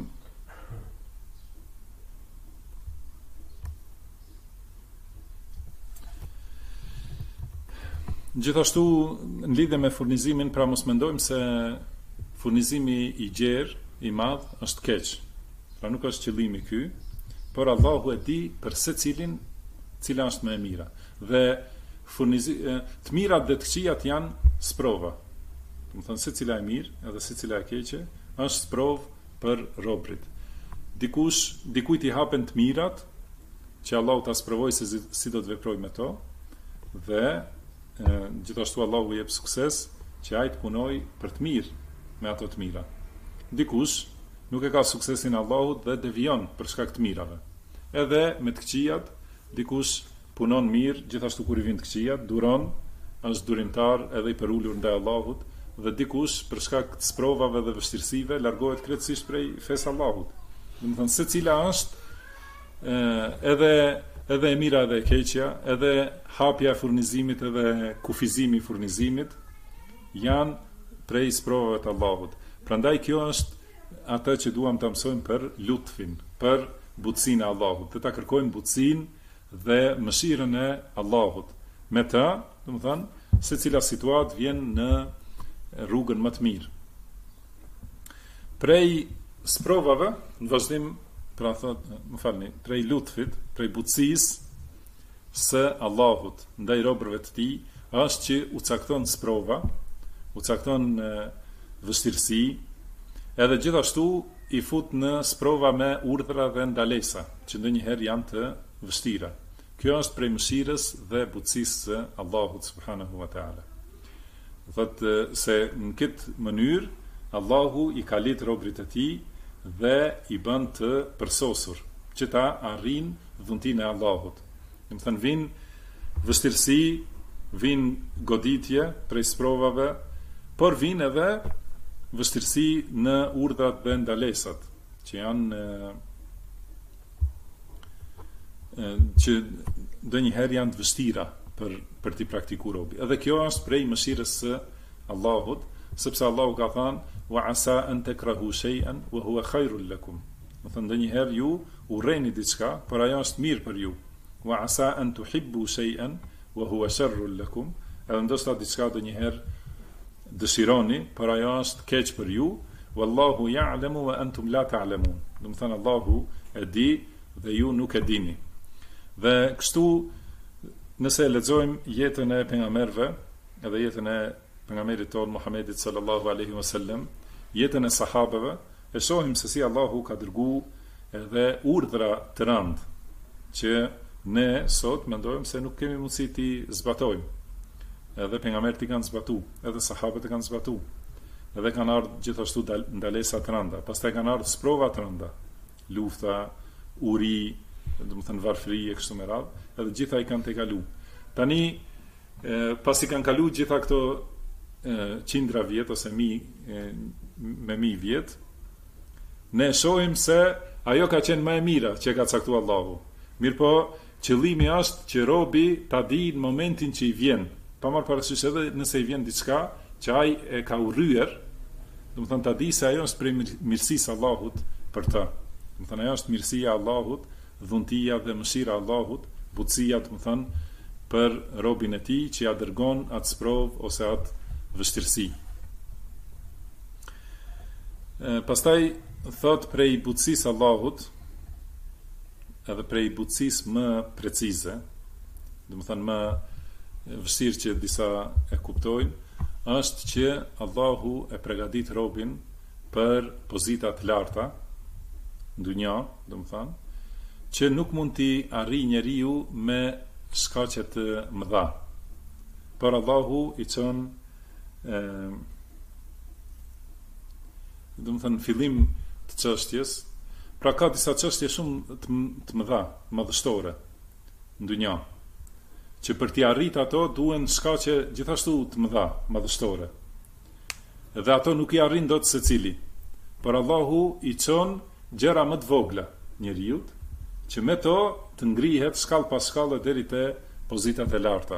gjithashtu në lidhje me furnizimin, pra mos mendojmë se furnizimi i gjerë, i madh, është keq. Pra nuk është qëllimi ky, por Allahu e di për secilin cila është më e mira. Dhe të mirat dhe të këqijat janë sprova. Do të thonë secila e mirë edhe secila e keqe është sprovë për robrit. Dikujt i hapen të mirat, që Allahu ta sprovojë se si do të veprojë me to, dhe gjithashtu Allahu jep sukses që ai të punojë për të mirë me ato të mira. Dikush nuk e ka suksesin Allahut dhe devion për shkak të mirave. Edhe me të këqijat, dikush punon mirë, gjithashtu kur i vijnë të këqijat, duron, është durimtar edhe i përulur ndaj Allahut, dhe dikush për shkak të sprovave dhe vështirësive largohet krejtësisht prej fesë Allahut. Do të thonë secila është edhe e mira edhe e keqja, edhe hapja e furnizimit edhe kufizimi i furnizimit janë prej sprovave të Allahut. Prandaj kjo është atë që duam ta mësojmë për lutfin, për butësinë e Allahut, dhe ta kërkojmë butësinë dhe mëshirën e Allahut. Me të, do të thonë, secila situatë vjen në rrugën më të mirë. Prej sprovave, në vazhdim, pra thotë, prej lutfit, prej butësisë së Allahut ndaj robërve të tij, është që u cakton sprova, u cakton vështirësi, edhe gjithashtu i fut në sprova me urdhra dhe ndalesa, që ndonjëherë janë të vështira. Kjo është prej mëshirës dhe butësisë së Allahut subhanahu wa taala. Thotë se në këtë mënyrë Allahu i ka lidh robërit e tij dhe i bën të përsosur, që ta arrin dhuntinë e Allahut. Do të thënë vinë vështirësi, vinë goditje prej sprovave, por vinë edhe vështirësi në urdhrat dhe ndalesat, që janë që ndonjëherë janë të vështira për t'i praktikuar robi. Edhe kjo është prej mëshirës së Allahut, sepse Allahu ka thënë wa asa an takrahu shay'an wa huwa khairul lakum. Do të thonë ndonjëherë ju urreni diçka, por ajo është mirë për ju. Wa asa an tuhibbu shay'an wa huwa sharrul lakum. Edhe ndoshta diçka ndonjëherë dëshironi, por ajo është keq për ju. Wallahu ya'lamu wa antum la ta'lamun. Do të thonë Allahu e di dhe ju nuk e dini. Dhe kështu nëse lexojmë jetën e pejgamberëve, edhe jetën e pejgamberit ton Muhamedit sallallahu alaihi wasallam, jetën e sahabeve, e shohim se si Allahu ka dërguar edhe urdhra të rëndë që ne sot mendojmë se nuk kemi mundësi t'i zbatojmë. Edhe pejgamberët i kanë zbatuar, edhe sahabët e kanë zbatuar. Edhe kanë ardhur gjithashtu ndalesa të rënda, pastaj kanë ardhur sprova të rënda, lufta, uri, do të thënë varfëri e kështu me radhë, edhe gjitha i kanë tejkalu. Tani pasi kanë kalu gjitha këto qindra vjet ose me mi vjet, ne shohim se ajo ka qenë më e mira që ka caktuar Allahu. Mirpo qëllimi është që robi ta di në momentin që i vjen, pa marrë parasysh edhe nëse i vjen diçka që ai e ka urryer, do të thënë ta di se ajo është prej mirësisë Allahut për të. Do të thënë ajo është mirësia e Allahut, dhuntia dhe mëshira e Allahut, butësia, do të thënë për robin e tij që ja dërgon atë sprovë ose atë vështirësi. Pastaj thot prej butësisë Allahut, edhe prej butësisë më precize, do të thënë më vështirë që disa e kuptojnë, është që Allahu e përgatit robin për pozita të larta në dunja, do të thënë, që nuk mund t'i arrijë njeriu me shkaqe të mëdha. Por Allahu i çon do të thënë fillim të çështjes, pra ka disa çështje shumë të mëdha, madhështore në dynja, që për t'i arrit ato duhen shkaqe gjithashtu të mëdha, madhështore. Dhe ato nuk i arrin dot secili. Por Allahu i çon gjëra më të vogla njeriut, që me to të ngrihet shkallë pas shkallë deri te pozitat e larta.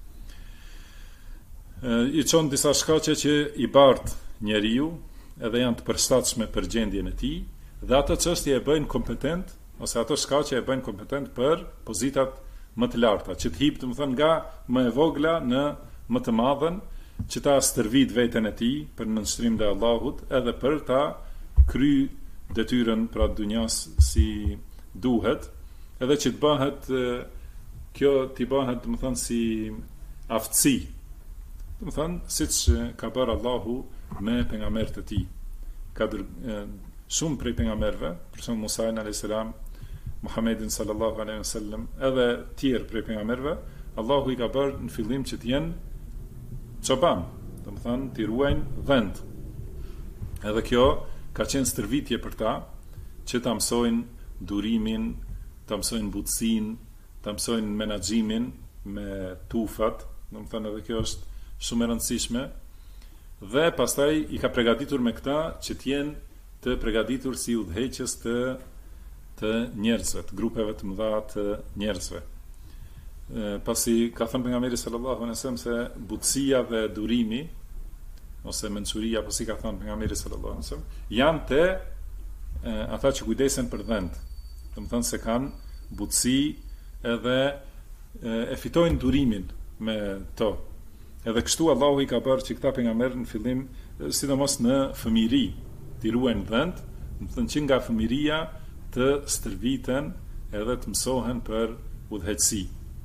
I çon disa shkaqe që i bart njeriu, edhe janë të përshtatshme për gjendjen e tij, dhe ato çështje e bëjnë kompetent, ose ato shkaqe e bëjnë kompetent për pozitat më të larta, që të hip, domethënë, nga më e vogla në më të madhen, që ta stërvit veten e tij për nënshtrim të Allahut, edhe për ta kry detyrën pra dunjas si duhet, edhe që të bëhet kjo t'i bëhet, domethënë, si aftësi. Domethënë, siç ka bërë Allahu me pejgamberët e tij. Ka shumë prej pejgamberëve, për shembull Musa alayhis salam, Muhammedin sallallahu alaihi wasallam, edhe tjerë prej pejgamberëve, Allahu i ka bërë në fillim që të jenë çoban, domethënë t'i ruajnë vend. Edhe kjo ka qenë stërvitje për ta, që ta mësojnë durimin, ta mësojnë butësinë, ta mësojnë menaxhimin me tufat, domethënë edhe kjo është shumë e rëndësishme, dhe pastaj i ka përgatitur me këta që të jenë të përgatitur si udhëheqës të njerëzve, të grupeve të mëdha të njerëzve. Pasi ka thënë pejgamberi sallallahu alaihi wasallam se butësia dhe durimi, ose mençuria, pasi ka thënë pejgamberi sallallahu alaihi wasallam, janë te ata që kujdesen për vend. Domethënë se kanë butësi edhe e fitojnë durimin me to. Edhe kështu Allahu i ka bërë që këta pejgamber në fillim, sidomos në fëmijëri, t'i ruajnë vend, domethënë që nga fëmijëria të stërviten edhe të mësohen për udhëheqësi.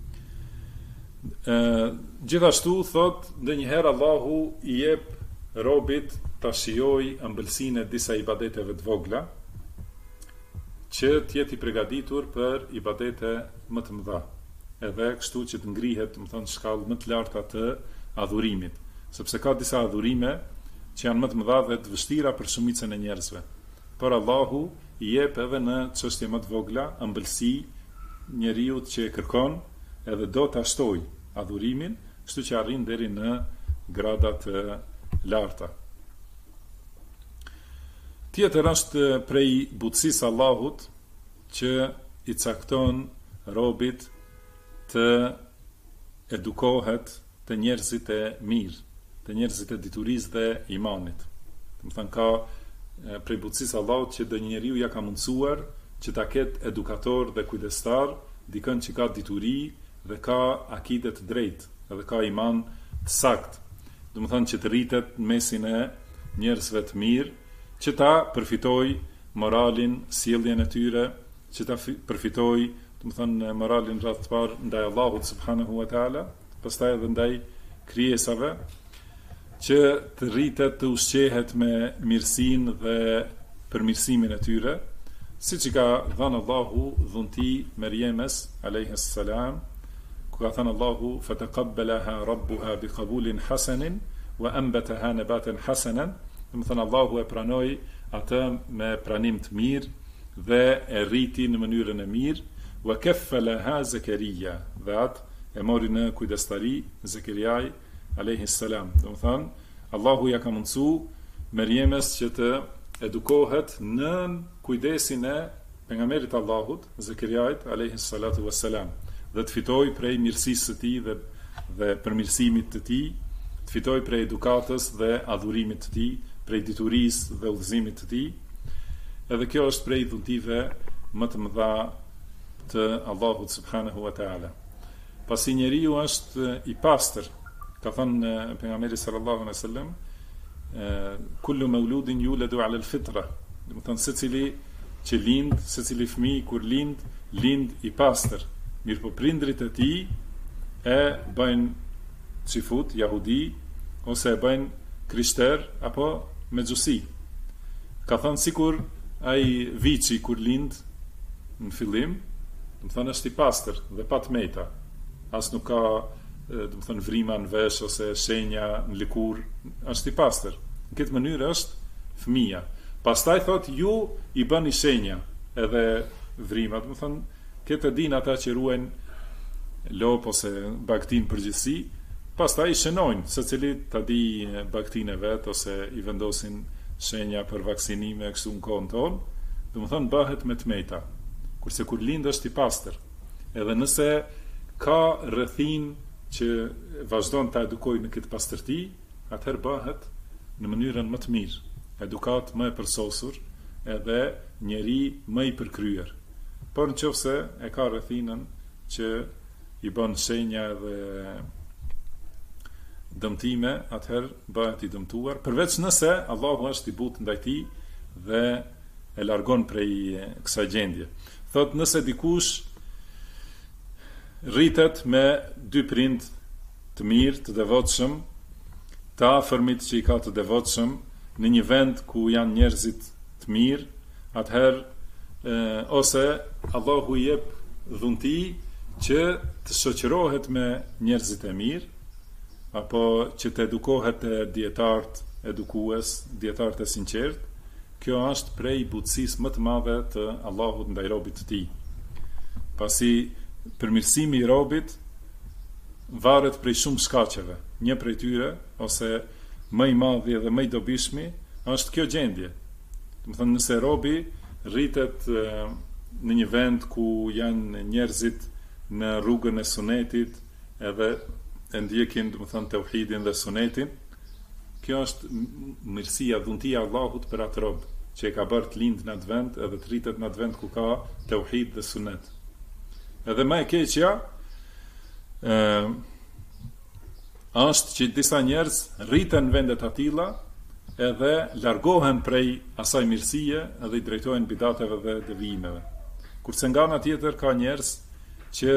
Gjithashtu thot, ndonjëherë Allahu i jep robit ta shijojë ëmbëlsinë e disa ibadeteve të vogla, që të jetë i përgatitur për ibadete më të mëdha. Edhe kështu që të ngrihet, domethënë, shkallë më të larta të adhurimit, sepse ka disa adhurime që janë më të mëdha dhe të vështira për shumicën e njerëzve. Por Allahu i jep edhe në çështje më të vogla ëmbëlsi njeriu që e kërkon, edhe do ta shtojë adhurimin, kështu që arrin deri në grada të larta. Tjetër është prej butësisë Allahut që i cakton robit të edukohet të njerëzit e mirë, të njerëzit e diturisë dhe imanit. Domethënë ka prej butësisë Allahut që do njeriu ja ka mundsuar që ta ketë edukator dhe kujdestar, dikën që ka dituri dhe ka akide të drejtë, edhe ka iman të saktë. Domethënë që të rritet në mesin e njerëzve të mirë, që ta përfitoj moralin, sjelljen e tyre, që ta përfitoj, domethënë, moralin rreth të parë ndaj Allahut subhanahu wa taala, pastaj edhe ndaj krijesave, që të rritet të ushqehet me mirësinë dhe përmirësimin e tyre, siç i ka dhënë Allahu dhunti Merjemes alayhis salam, ku ka thënë Allahu fataqabbalaha rabbuha biqabulin hasanin wa anbataha nabatan hasanan. Domethënë Allahu e pranoi atë me pranim të mirë dhe e rriti në mënyrën e mirë, wa kaffalaha Zakaria, dhe atë e mori në kujdestari Zakariaj alayhis salam. Domethënë Allahu ja ka mundsu Merjemes që të edukohet në kujdesin e pejgamberit Allahut Zakariajt alayhis salatu wassalam, dhe të fitoj prej mirësisë së tij dhe përmirësimit të tij, të fitoj prej edukatës dhe adhurimit të tij, prej diturisë dhe udhëzimit të tij. Edhe kjo është prej dhuntive më të mëdha të Allahut subhanahu wa taala. Pasi njeriu është i pastër, ka thënë pejgamberi sallallahu alaihi wasallam, kullu mauludin yuladu ala al-fitra. Do të thonë secili që lind, secili fëmijë kur lind i pastër. Mirëpo prindrit e tij e bëjnë çifut jahudi ose e bëjnë krishter apo mexhusi. Ka thënë sikur ai viçi kur lind në fillim, do të thonë është i pastër dhe pa tmeta. As nuk ka do të thënë vrima në vesh ose shenja në lëkurë, është i pastër. Në këtë mënyrë është fëmia. Pastaj thot ju i bëni shenja edhe vrima, do të thënë këtë din ata që ruajnë lop ose baktin përgjithësi, pastaj i shënojnë, secili ta di baktin e vet ose i vendosin shenja për vaksinime kështu në kohën tonë, do të thënë bëhet me tmeta. Kurse kur lind është i pastër. Edhe nëse ka rrethin që vazhdon ta edukojë në këtë pastërti, atëherë bëhet në mënyrën më të mirë, edukat më e përsosur, edhe njeri më i përkryer. Por nëse e ka rrethinën që i bën shenja dhe dëmtime, atëherë bëhet i dëmtuar, përveç nëse Allahu është i butë ndaj tij dhe e largon prej kësaj gjendje. Thot nëse dikush rritet me dy prind të mirë, të devotshëm, të afërmit që i ka të devotshëm, në një vend ku janë njerëzit të mirë, atëherë ose Allahu i jep dhunti që të shoqërohet me njerëzit e mirë, apo që të edukohet te dietarët edukues, dietarët e sinqert, kjo është prej butësisë më të madhe të Allahut ndaj robit të tij. Pasi përmirësimi i robit varet prej shumë shkaqeve. Një prej tyre, ose më i madhi dhe më i dobishmi, është kjo gjendje. Do të thënë nëse robi rritet në një vend ku janë njerëzit në rrugën e sunetit, edhe e ndjekin, do të thënë tauhidin dhe sunetin, kjo është mirësia, dhuntia e Allahut për atë rob, që e ka bërë të lind në atë vend edhe të rritet në atë vend ku ka tauhid dhe sunet. Edhe më e keqja është që disa njerëz rriten në vende të tilla edhe largohen prej asaj mirësie edhe i drejtohen bidateve dhe devijimeve. Kurse nga ana tjetër ka njerëz që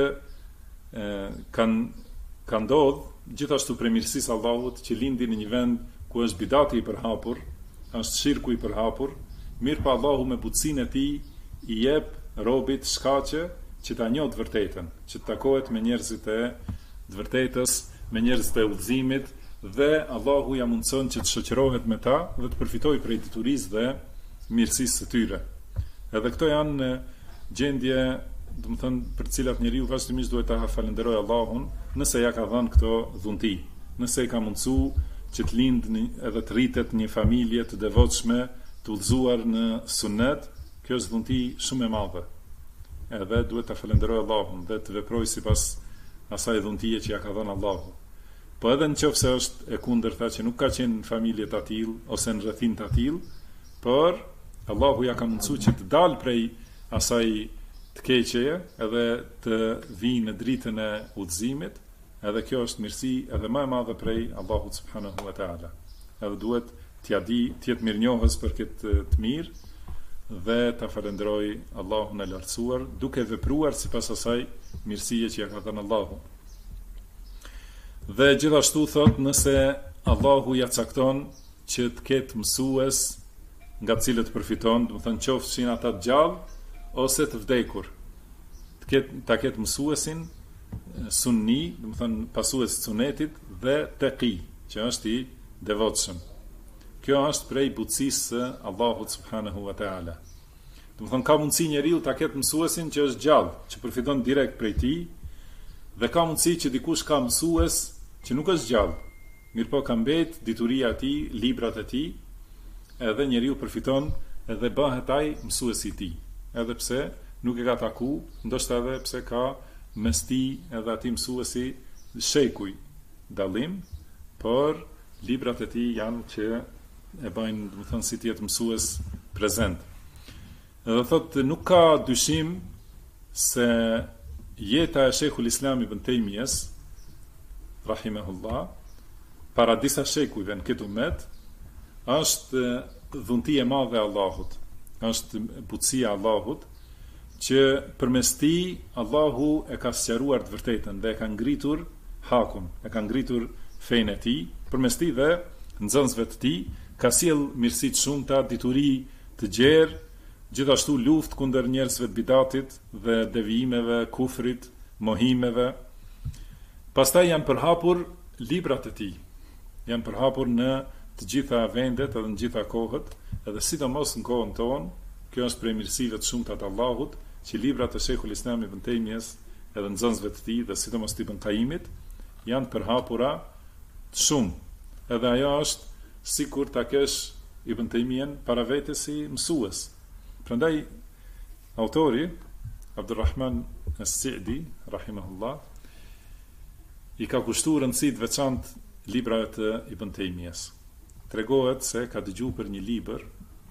kanë ndodhur gjithashtu prej mirësisë Allahut që lindin në një vend ku është bidati i përhapur, është shirku i përhapur, mirë pa Allahu me butësinë e tij i jep robit shkaqe që ta njohë të vërtetën, që të takohet me njerëzit e të vërtetës, me njerëzit e udhëzimit, dhe Allahu ja mundson që të shoqërohet me ta dhe të përfitojë prej diturisë dhe mirësisë së tyre. Edhe këto janë gjendje, do të thënë, për të cilat njeriu vazhdimisht duhet ta falenderojë Allahun nëse ja ka dhënë këto dhunti, nëse i ka mundsuar që të lindë edhe të rritet një familje të devotshme, të udhëzuar në sunet, kjo është dhunti shumë e madhe. Edhe duhet ta falenderojë Allahun dhe të veprojë sipas asaj dhuntie që ja ka dhënë Allahu. Po edhe nëse është e kundërta që nuk ka qenë në familje të tillë ose në rrethin të tillë, por Allahu ja ka mundsuar që të dalë prej asaj të keqeje edhe të vijë në dritën e udhëzimit, edhe kjo është mirësi edhe më e madhe prej Allahut subhanahu wa taala. Edhe duhet t'ja di, të jetë mirënjohës për këtë të mirë dhe ta falenderoj Allahun e lartësuar duke vepruar sipas asaj mirësie që ja ka dhënë Allahu. Dhe gjithashtu thot, nëse Allahu ja cakton që të ketë mësues nga të cilët përfiton, do të thënë qofshin ata të gjallë ose të vdekur, ta ketë mësuesin sunni, do të thënë pasues të sunetit, dhe taqi, që është i devotshëm. Kjo është prej butësisë së Allahut subhanahu wa taala. Do të thënë ka mundësi njeriu ta ketë mësuesin që është gjallë, që përfiton direkt prej tij, dhe ka mundësi që dikush ka mësues që nuk është gjallë, mirëpo ka mbet dituria e tij, librat e tij, edhe njeriu përfiton edhe bëhet ai mësuesi i tij. Edhe pse nuk e ka taku, ndoshta edhe pse ka mes tij edhe atij mësuesi shekuj dallim, por librat e tij janë që e bëjnë, do të thënë, si të jetë mësues prezent. Edhe thotë nuk ka dyshim se jeta e Sheikhul Islam Ibn Taymijes rahimahullah para disa shekujve në këtë umet është dhunti e madhe e Allahut, është butësia e Allahut, që përmes tij Allahu e ka sqaruar të vërtetën dhe e ka ngritur hakun, e ka ngritur fenë e tij, përmes tij dhe nxënësve të tij ka sjell mirësi të shumta, dituri të gjerë, gjithashtu luftë kundër njerëzve të bidatit dhe devijimeve, kufrit, mohimeve. Pastaj janë përhapur librat e tij. Janë përhapur në të gjitha vendet edhe në gjitha kohët, edhe sidomos në kohën tonë. Kjo është prej mirësive të shumta të Allahut, që librat e Sheikhul Islam Ibn Taymiyes edhe nxënësve të tij dhe sidomos të Ibn Qayyimit janë përhapura shumë. Edhe ajo është sikur ta kesh Ibn Taymiyen para vetes si mësues. Prandaj autori Abdulrahman As-Sa'di rahimahullah i ka kushtuar rëndësi të veçantë librave të Ibn Taymiyes. Tregohet se ka dëgjuar për një libër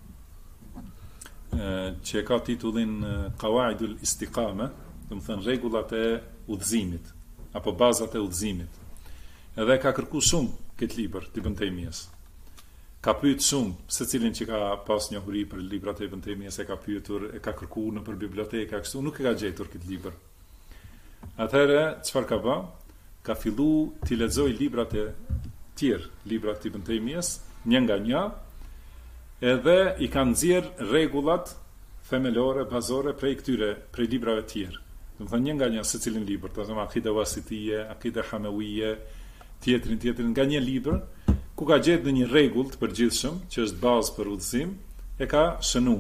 që ka titullin Qawaidul Istiqama, do të thënë rregullat e udhëzimit apo bazat e udhëzimit. Edhe ka kërkuar shumë këtë libër të Ibn Taymiyes. Ka pyet shumë secilin që ka pas njohuri për librat e Ibn Taymiyes, e ka pyetur, e ka kërkuar nëpër biblioteka, kështu nuk e ka gjetur këtë libër. Atëherë çfarë ka bë? Ka filluar të lexoj librat e tjerë, librat e Ibn Taymiyes, një nga një, edhe i kanë nxjerr rregullat themelore, bazore prej librave të tjerë. Do të thënë një nga një secilin libër, të thënë Akida Wasitije, Akida Hamawiyye, tjetrin nga një libër ku ka gjetur një rregull të përgjithshëm që është bazë për udhëzim, e ka shënu.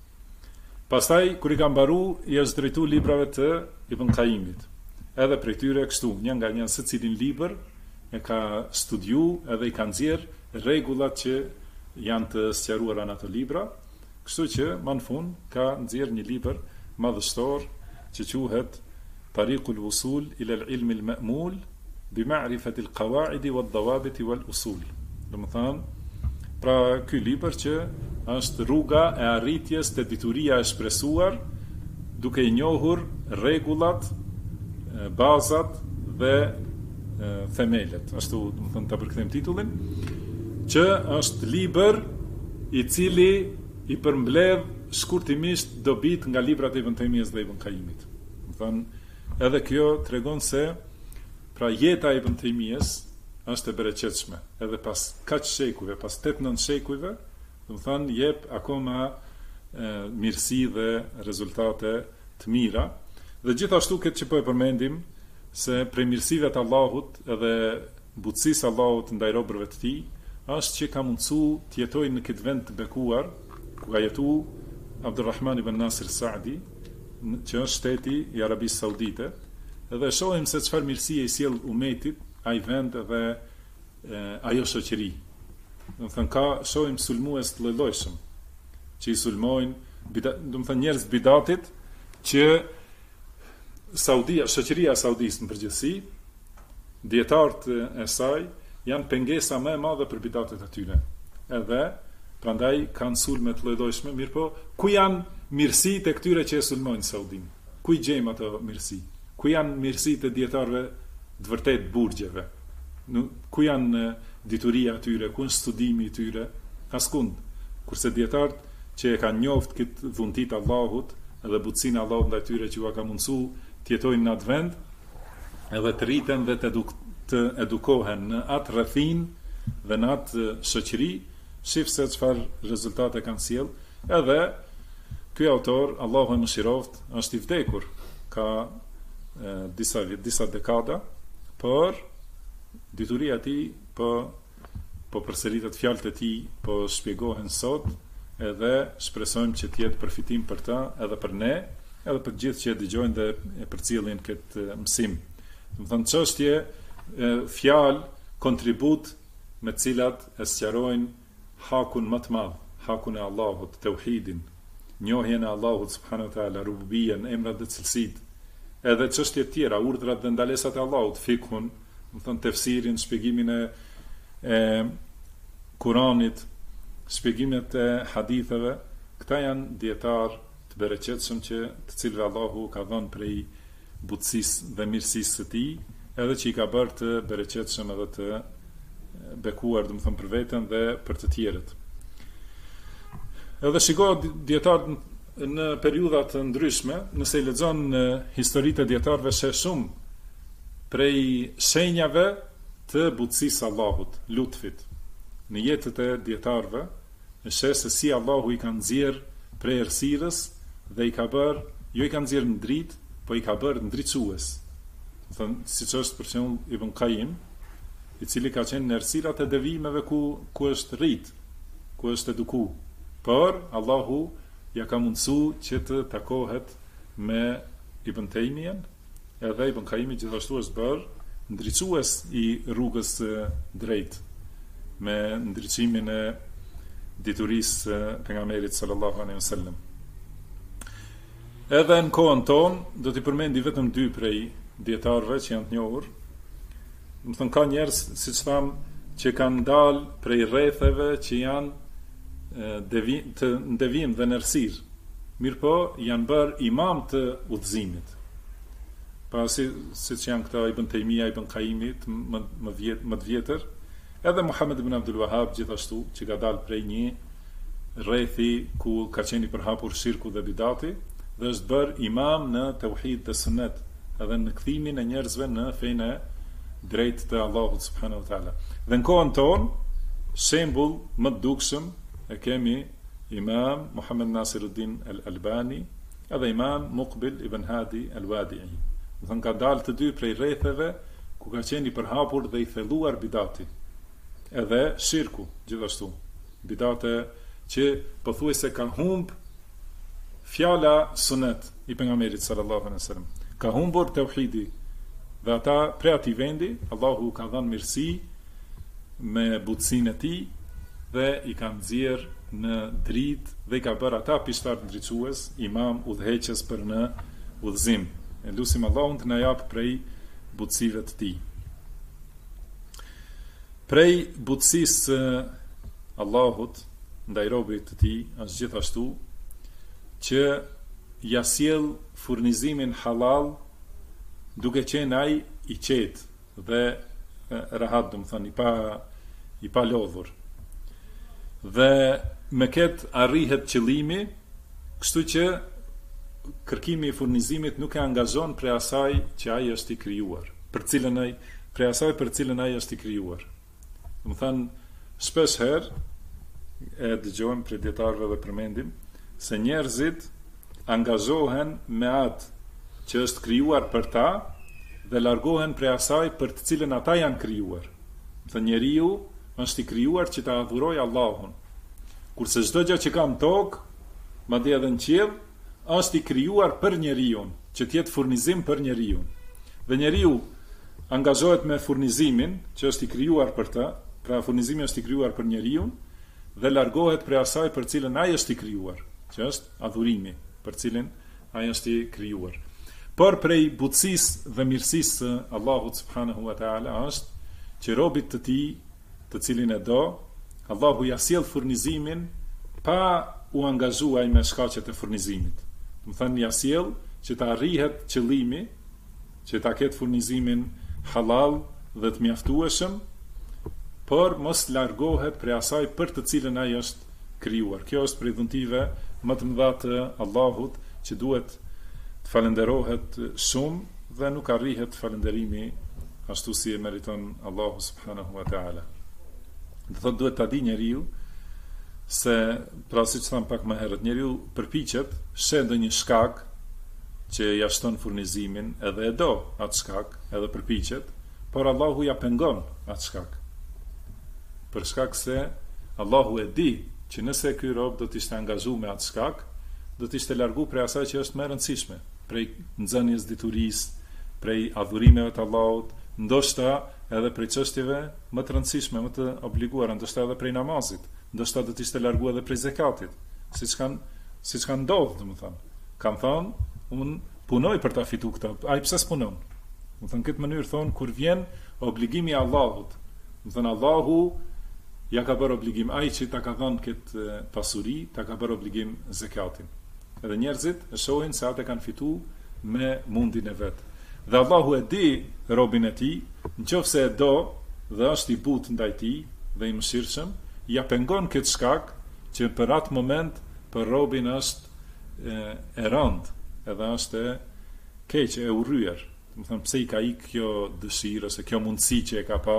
Pastaj kur i ka mbaruar, i është drejtuar librave të Ibn Qayyimit. Edhe prej tyre kështu, një nga një secilin libër e ka studiu edhe i ka nxjerr rregullat që janë të sqaruara në ato libra, kështu që më në fund ka nxjerr një libër madhështor që quhet Tariqul Wusul ila al-ilm al-ma'mul bi ma'rifati al-qawaid wad-dawabit wal-usul. Domethënë, pra ky libër që është rruga e arritjes te dituria e shpresuar duke i njohur rregullat, bazat dhe themelet. Ashtu, domethënë ta përkthejmë titullin, që është libër i cili i përmbledh shkurtimisht dobit nga librat e Ibn Taymiyes dhe Ibn Qayyimit. Domethënë, edhe kjo tregon se pra jeta e Ibn Taymiyes është e bereqetshme, edhe pas kaq shekujve, pas 8-9 shekujve, domethënë jep akoma mirësi dhe rezultate të mira. Dhe gjithashtu këtë që po e përmendim se prej mirësive të Allahut edhe butësisë Allahut ndaj robërve të tij është që ka mundësu të jetoj në këtë vend të bekuar ku ka jetu Abdulrahman ibn Nasir Sa'di, që është shteti i Arabisë Saudite, edhe shohim se çfarë mirësie i sjell umetit ai vend edhe ajo shoqëri. Do të thënë, shohim sulmues të lloj-llojshëm që i sulmojnë, do të thënë njerëz bidatit që Saudia, shoqëria e Saudisë në përgjithësi, dietarët e saj janë pengesa më e madhe për bidatet e tyre. Edhe prandaj kanë sulme të lloj-llojshme, mirëpo ku janë mirësitë e këtyre që e sulmojnë Saudin? Ku i gjejmë ato mirësi? Ku janë mirësitë e dietarëve të vërtet burgjeve? Ku janë dituria e tyre? Ku është studimi i tyre? Askund. Kurse dietarët që e kanë njoft këtë dhuntit të Allahut edhe butësinë e Allahut ndaj tyre që u ka mundsu të jetojnë në atë vend, edhe të rriten dhe të edukohen në atë rrethin dhe në atë shoqëri, shif se çfarë rezultate kanë sjell. Edhe ky autor, Allahu e mëshiroft, është i vdekur ka disa dekada, por dituria e tij po përsëritet, fjalët e tij po shpjegohen sot, edhe shpresojmë që të jetë përfitim për ta edhe për ne, edhe për gjithë që e dëgjojnë dhe e përcjellin këtë mësim. Do të thonë çështje, fjalë, kontribut me të cilat e sqarojnë hakun më të madh, hakun e Allahut, tauhidin, njohjen e Allahut subhanahu wa taala, rububien, emrat dhe cilësitë, edhe çështje të tjera, urdhrat dhe ndalesat e Allahut, fikhun, do të thonë tefsirin, shpjegimin e Kuranit, shpjegimet e haditheve. Këta janë dietar të bereqetshëm që të cilëve Allahu ka dhënë prej butësisë dhe mirësisë së tij, edhe që i ka bërë të bereqetshëm edhe të bekuar, do të them, për veten dhe për të tjerët. Edhe shikohet dietarët në periudha të ndryshme, nëse i lexon historitë e dietarëve, sheh shumë prej shenjave të butësisë Allahut, lutfit në jetët e dietarëve, e sheh se si Allahu i ka nxjerr prej errësirës dhe i ka bërë, jo i ka nxjerr në dritë, po i ka bërë ndriçues. thënë, siç është për shembull Ibn Qayyim, i cili ka qenë në errësirat e devijimeve ku është rrit, ku është eduku. Por Allahu ja ka mundësu që të takohet me Ibn Taymiyën, edhe Ibn Qayyimi gjithashtu është bërë ndriçues i rrugës së drejtë me ndriçimin e diturisë së pejgamberit sallallahu alaihi wasallam. Edhe në kohën tonë do t'i përmendi vetëm dy prej dietarëve që janë të njohur. Do të thonë ka njerëz, siç tham, që kanë dalë prej rretheve që janë në devijim dhe në errësirë. Mirëpo janë bërë imam të udhëzimit. Pasi siç janë këta Ibn Taymija, Ibn Qayyimi më të vjetër, edhe Muhammed ibn Abdul Wahhab gjithashtu, që ka dalë prej një rrethi ku ka qenë i përhapur shirku dhe bidati, dhe është bërë imam në tauhid dhe sunet, edhe në kthimin e njerëzve në fenë e drejtë të Allahut subhanahu wa taala. Dhe në kohën tonë, shembull më të dukshëm e kemi Imam Muhammad Nasiruddin al-Albani edhe Imam Muqbil ibn Hadi al-Wadi'i. Do të ka dalë të dy prej rretheve ku ka qenë i përhapur dhe i thelluar bidati. Edhe shirku gjithashtu. Bidate që pothuajse ka humb fjala sunet i pejgamberit sallallahu alaihi wasallam. Ka humbur tauhidi. Dhe ata prej atij vendi Allahu ka dhënë mirësi me butësinë e tij dhe i ka nxjerr në dritë dhe i ka bërë ata pishtar ndriçues, imam udhëheqës për në udhëzim. E lutim Allahun të na jap prej butësive të tij. Prej butësisë së Allahut ndaj robërit të tij është gjithashtu që ja sjell furnizimin halal duke qenë ai i qetë dhe rahat, do të thënë i pa lodhur. Dhe me këtë arrihet qëllimi, kështu që kërkimi i furnizimit nuk e angazhon prej asaj që ai është i krijuar, për cilën ai është i krijuar. Do të thënë, shpesh herë e dëgjojmë prej dietarëve dhe përmendim se njerëzit angazhohen me atë që është krijuar për ta dhe largohen prej asaj për të cilën ata janë krijuar. Do të thënë, njeriu është i krijuar që ta adhurojë Allahun. Kurse çdo gjë që ka në tokë, madje edhe në qiell, është i krijuar për njeriu, që të jetë furnizim për njeriu. Dhe njeriu angazhohet me furnizimin që është i krijuar për të, pra furnizimi është i krijuar për njeriu dhe largohet prej asaj për cilën ai është i krijuar, që është adhurimi, për cilin ai është i krijuar. Por prej butësisë dhe mirësisë së Allahut subhanahu wa taala është që robit të tij, të cilin e do, Allahu ja sjell furnizimin pa u angazhuar me shkaqet e furnizimit. Do të thënë, ja sjell që të arrihet qëllimi, që ta ketë furnizimin halal dhe të mjaftueshëm, por mos largohet prej asaj për të cilën ai është krijuar. Kjo është prej dhuntive më të mëdha të Allahut, që duhet të falenderohet shumë dhe nuk arrihet falënderimi ashtu si e meriton Allahu subhanahu wa taala. Do thotë, duhet ta di njeriu se, pra siç tham pak më herët, njeriu përpiqet sheh ndonjë shkak që ja shton furnizimin, edhe e do atë shkak, edhe përpiqet, por Allahu ja pengon atë shkak. Për shkak se Allahu e di që nëse ky rob do të ishte angazhuar me atë shkak, do të ishte largu prej asaj që është më e rëndësishme, prej nxënjes diturisë, prej adhurimeve të Allahut, ndoshta edhe prej çështjeve më të rëndësishme, më të obliguara, ndoshta edhe prej namazit, ndoshta do të ishte largu edhe prej zakatit, siç kanë ndodhur, domethënë. Kan thonë, un punoj për ta fituar këtë. Ai pse s'punon? Domethënë, këtë mënyrë thonë, kur vjen obligimi i Allahut, domethënë Allahu ja ka bërë obligim, ai që ta ka dhënë këtë pasuri, ta ka bërë obligim zakatin. Edhe njerëzit e shohin se ata kanë fituar me mundin e vet. Dhe Allahu e di robin e tij, nëse e do dhe është i butë ndaj tij dhe i mëshirshëm, ja pengon këtë shkak që për atë moment për robin është e rënd, edhe është e keq, e urryer. Do të them, pse i ka ikë kjo dëshirë ose kjo mundësi që e ka pa.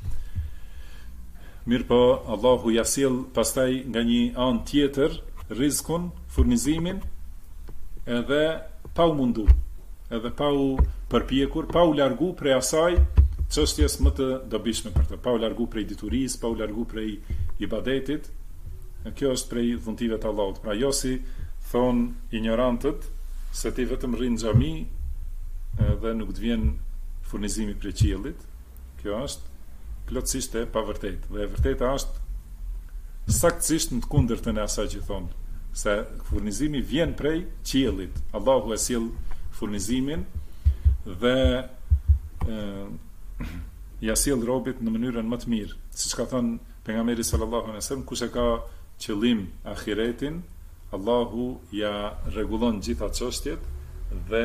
Mirëpo Allahu ja sjell pastaj nga një anë tjetër rizkun, furnizimin, edhe pa u mundu. edhe pa u përpjekur, pa u largu prej asaj çështjes më të dobishme për të, pa u largu prej diturisë, pa u largu prej ibadetit. Kjo është prej dhuntive të Allahut. Pra jo si thon ignorantët se ti vetëm rrin në xhami dhe nuk të vjen furnizimi prej qiellit. Kjo është plotësisht e pavërtetë. Dhe e vërteta është saktësisht në të kundërtën e asaj që thon, se furnizimi vjen prej qiellit. Allahu e sjell furnizimin dhe ja sjell robit në mënyrën më të mirë. Siç ka thënë pejgamberi sallallahu alaihi wasallam, kush e ka qëllim ahiretin, Allahu ja rregullon gjitha çështjet dhe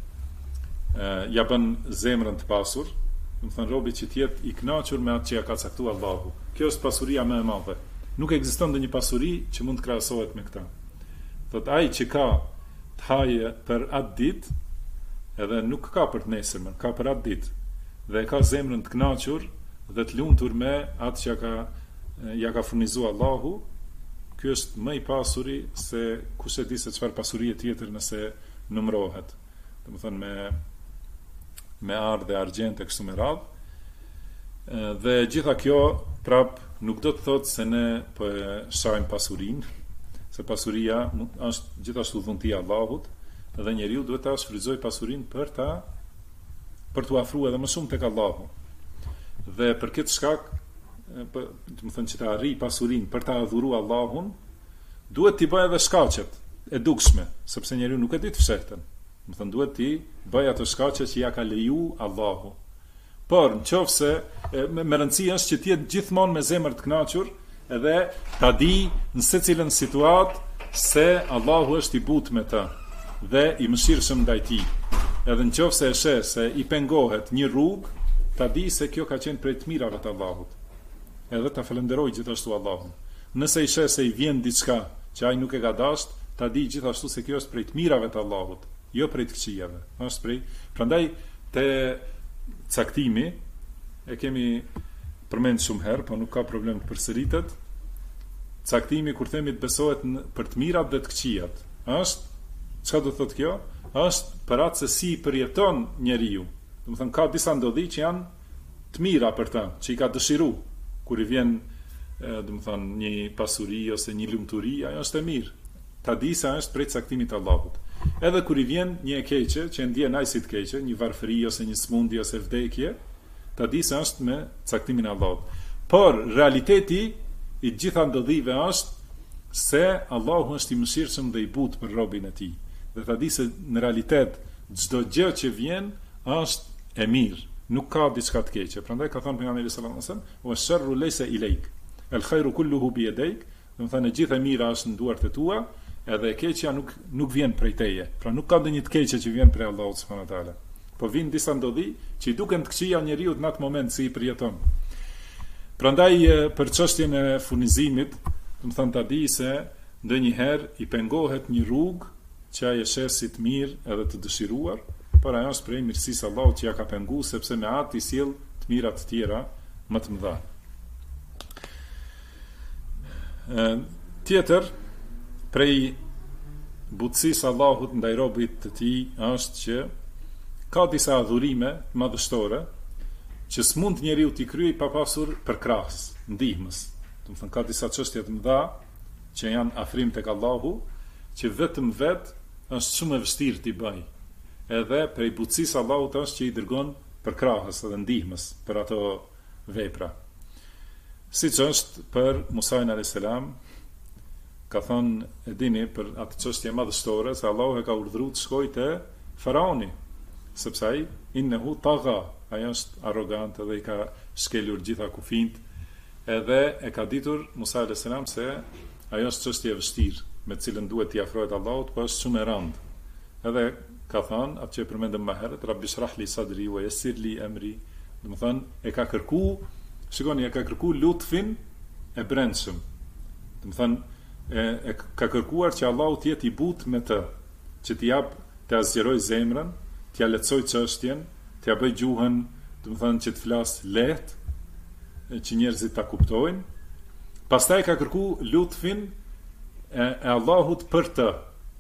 ja bën zemrën të pasur. Do të thënë robi që të jetë i kënaqur me atë që ja ka caktuar Allahu. Kjo është pasuria më e madhe. Nuk ekziston ndonjë pasuri që mund të krahasohet me këtë. Thot ai që ka të haje për atë ditë, edhe nuk ka për të nesërmen, ka për atë ditë, dhe ka zemrën të kënaqur dhe të lumtur me atë që ja ka furnizuar Allahu, ky është më i pasuri se kush e di se çfarë pasurie tjetër nëse numërohet. Domethënë me ardh dhe argjend e kështu me radhë. Dhe gjitha kjo prap nuk do të thotë se ne po e shajmë pasurinë, se pasuria është gjithashtu dhuntia e Allahut, dhe njeriu duhet ta shfrytëzojë pasurinë për t'u afruar edhe më shumë tek Allahu. Dhe për këtë shkak, do të thënë që ta arrijë pasurinë për ta adhuruar Allahun, duhet t'i bëjë edhe shkaqet e dukshme, sepse njeriu nuk e di të fshehtën. Do të thënë duhet t'i bëjë ato shkaqe që ja ka leju Allahu. Por nëse me rëndësi është që të jetë gjithmonë me zemër të kënaqur, edhe ta di në secilën situatë se Allahu është i butë me të dhe i mëshirshëm ndaj tij. Edhe nëse e sheh se i pengohet një rrugë, ta di se kjo ka qenë prej të mirave të Allahut. Edhe ta falenderoj gjithashtu Allahun. Nëse i sheh se i vjen diçka që ai nuk e ka dashur, ta di gjithashtu se kjo është prej të mirave të Allahut, jo prej të këqijave. Është prej. Prandaj te caktimi e kemi përmend shumë herë, po nuk ka problem të përsëritet. Caktimi kur themi të besohet për të mirat dhe të këqijat, është çfarë do thotë kjo? Është për atë se si përjeton njeriu. Do të thënë ka disa ndodhi që janë të mira për ta, që i ka dëshiruar. Kur i vjen, do të thënë, një pasuri ose një lumturi, ajo është e mirë. Ta di se është prej caktimit të Allahut. Edhe kur i vjen një e keqe, që ndjen ai si të keqe, një varfëri ose një smundje ose vdekje, ta di se është me caktimin e Allahut. Por realiteti i gjitha ndodhive është se Allahu është i mëshirshëm dhe i butë për robën e tij. Dhe ta di se në realitet çdo gjë që vjen është e mirë, nuk ka diçka të keqe. Prandaj ka thënë pejgamberi sallallahu alajhi wasallam, "Wa sharru laysa ilayk. Al-khayru kulluhu bi yadayk." Do të thënë e gjitha e mira është në duart e tua, edhe e keqja nuk vjen prej teje. Pra nuk ka ndonjë të keqe që vjen prej Allahut subhanahu wa taala. Po vijnë disa ndodhi që i duken të këqija njeriu në atë moment si i përjeton. Prandaj për çështjen e furnizimit, do të thënë ta di se ndonjëherë i pengohet një rrugë që ai e sheh si të mirë edhe të dëshiruar, por ajo është prej mirësisë Allahut që ja ka penguar, sepse me atë i sjell të mira të tjera më të mëdha. Tjetër prej butësisë Allahut ndaj robit të tij është që ka disa adhurime madhështore që s'mund njeriu t'i kryej pa pasur përkrahës, ndihmës. Do të thënë ka disa çështje të mëdha që janë afrim tek Allahu, që vetëm është shumë e vështirë t'i bëj. Edhe prej butësisë Allahut është që i dërgon përkrahës edhe ndihmës për ato vepra. Siç është për Musa alayhis salam, ka thënë e dini për atë çështje madhështore se Allahu e ka urdhëruar të shkojë te faraoni, sepse ai innehu tagha, ai është arrogant dhe i ka shkelur gjitha kufijt, edhe e ka ditur Musa alayhis salam se ajo është çështje e vështirë me të cilën duhet t'i afrohet Allahut, po është shumë e rëndë. Edhe ka thënë atë që përmendëm më herët, Rabbi shrah li sadri wa yassir li amri, do të thënë e ka kërkuar lutfin e brendshëm. Do të thënë e ka kërkuar që Allahu të jetë i butë me të, që t'i jap të azgjeroj zemrën, t'ja lehtësoj çështjen, t'ja bëj gjuhën, do të thënë që të flas lehtë, që njerëzit ta kuptojnë. Pastaj ka kërkuar lutfin e Allahut për të,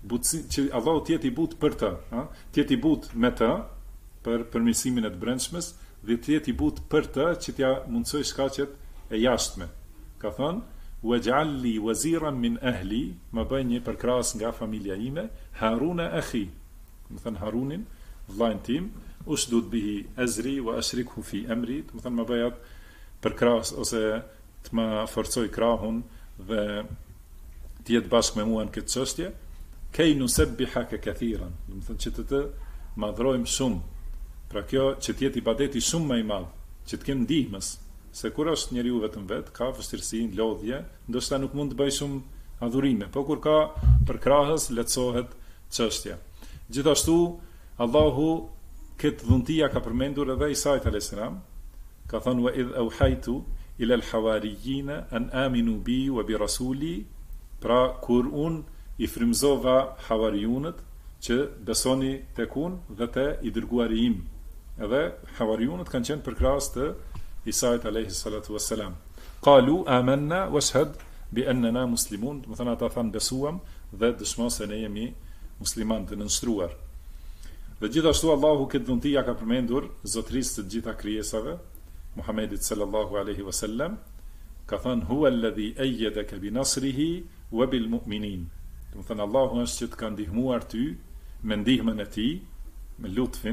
butësi, që Allahu t'jeti but për të, t'jeti but me të, për përmirësimin e të brendshmes, dhe t'jeti but për të që t'ja mundsoj shkaqet e jashtme. Ka thënë, waj'al li waziran min ahli, më bëj një përkrahas nga familja ime, Haruna akhi, më thënë Harunin, vllajin tim, ushdud bihi azri wa ashrikhu fi amri, më thënë më bëj atë përkrahas ose të më forcoj krahun dhe t'jetë bashkë me mua në këtë çështje, kej nusabbihaka kathiran, do të thotë që të madhrojmë shumë. Pra kjo që t'jetë ibadeti shumë më i madh, që të kem ndihmës, se kur është njeriu vetëm vet, ka vështirësi, lodhje, ndoshta nuk mund të bëj shumë adhurime, po kur ka përkrahës lehtësohet çështja. Gjithashtu Allahu këtë dhuntia ka përmendur edhe Isait alayhis salam, ka thënë wa idh awhaytu ila al-hawariyina an aminu bi wa bi rasuli, pra kur unë i frymzova havariunët që besoni tek unë dhe te i dërguari im. Edhe havariunët kanë qenë përkrahas të Isait alayhi salatu wassalam. Qalu amanna washhad bi annana muslimun, do të thonë ata thanë besuam dhe dëshmo se ne jemi muslimanë të nënshtruar. Dhe gjithashtu Allahu këtë dhuntia ka përmendur zotërisë të gjitha krijesave, Muhammedit sallallahu alaihi wasallam, ka thënë huwa alladhi ayyadaka bi nasrihi wa bil mu'minin. Do të thënë Allahu është që të ka ndihmuar ty me ndihmën e tij, me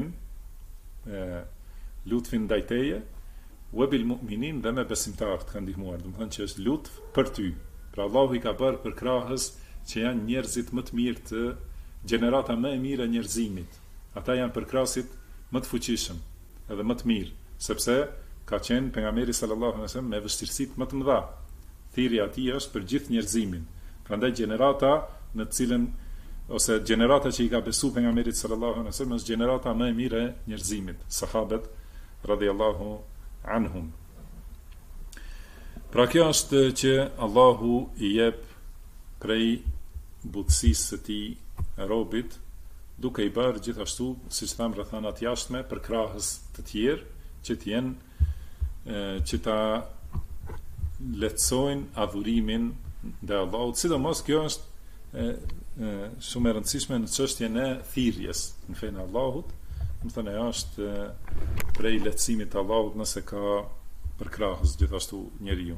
lutfin ndaj teje, wa bil mu'minin, dhe me besimtarët ka ndihmuar. Do të thënë që është lutf për ty. Pra Allahu i ka bërë përkrahës që janë njerëzit më të mirë të gjenerata më e mirë e njerëzimit. Ata janë përkrahasit më të fuqishëm edhe më të mirë, sepse ka qenë pejgamberi sallallahu alaihi wasallam me vështirësitë më të mëdha. Thirrja e tij është për gjithë njerëzimin. Prandaj gjenerata në të cilën ose gjenerata që i ka besuar pejgamberit sallallahu alaihi wasallam është gjenerata më e mirë e njerëzimit, sahabët radhiyallahu anhum. Pra kjo është që Allahu i jep prej butësisë së tij robit, duke i bërë gjithashtu, siç tham, rrethanat jashtme për krahës të tjerë që t'jenë që ta lehtësojnë adhurimin ndaj Allahut, sidomos kjo është shumë e rëndësishme në çështjen e thirrjes në fenë e Allahut. Do të thënë ajo është prej lehtësimit të Allahut nëse ka përkrahës gjithashtu njeriu.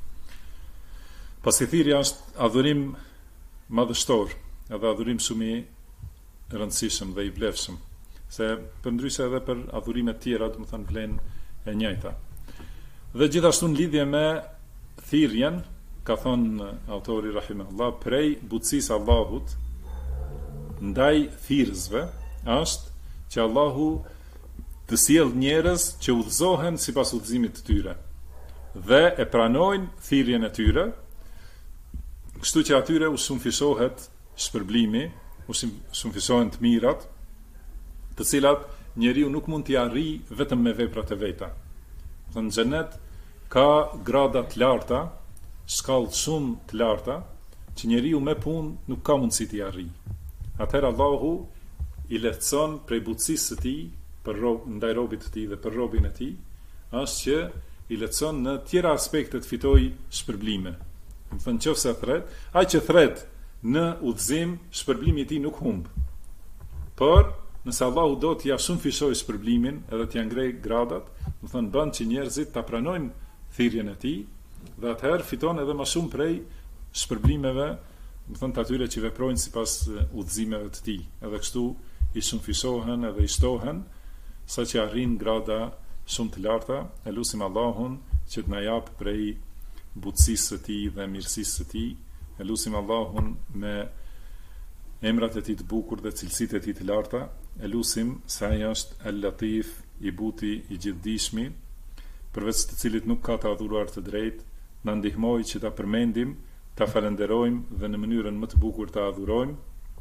Pasi thirrja është adhurim madhështor, edhe adhurim shumë i rëndësishëm dhe i vlefshëm, se përndryshe edhe për adhurimet tjera, do të thënë vlen e njëjta. Dhe gjithashtu në lidhje me thirrjen, ka thonë autori rahimahullah, prej butësisë Allahut ndaj thirrësve është që Allahu të sjell njerëz që udhëzohen sipas udhëzimit të tyre dhe e pranojnë thirrjen e tyre, kështu që atyre u shumëfishohet shpërblimi, u shumëfishohen të mirat, të cilat njeriu nuk mund t'i arrijë vetëm me veprat e veta. Në xhenet ka grada të larta, shkallë shumë të larta, që njeriu me punë nuk ka mundësi t'i arrijë. Atëherë Allahu i lehtëson prej butësisë së tij ndaj robit të tij dhe për robin e tij, është që i lehtëson në tjera aspekte të fitoj shpërblime. Do të thënë nëse thret, ai që thret në udhëzim, shpërblimi i tij nuk humb. Por nëse Allahu do t'ia shumëfishojë shpërblimin edhe t'ia ngrej gradat, do të thënë bën që njerëzit ta pranojnë thirrjen e tij dhe atëherë fiton edhe më shumë prej shpërblimeve, do të thënë të atyre që veprojnë sipas udhëzimeve të tij. Edhe kështu i shumëfishohen edhe i shtohen saqë arrin grada shumë të larta. E lutim Allahun që të na jap prej butësisë së tij dhe mirësisë së tij. E lutim Allahun me emrat e tij të bukur dhe cilësitë e tij të larta. E lutim se ai është El-Latif, i buti, i gjithdijshmi, përveç të cilit nuk ka të adhuruar të drejtë. Na ndihmoj që ta përmendim, ta falenderojmë dhe në mënyrën më të bukur ta adhurojmë.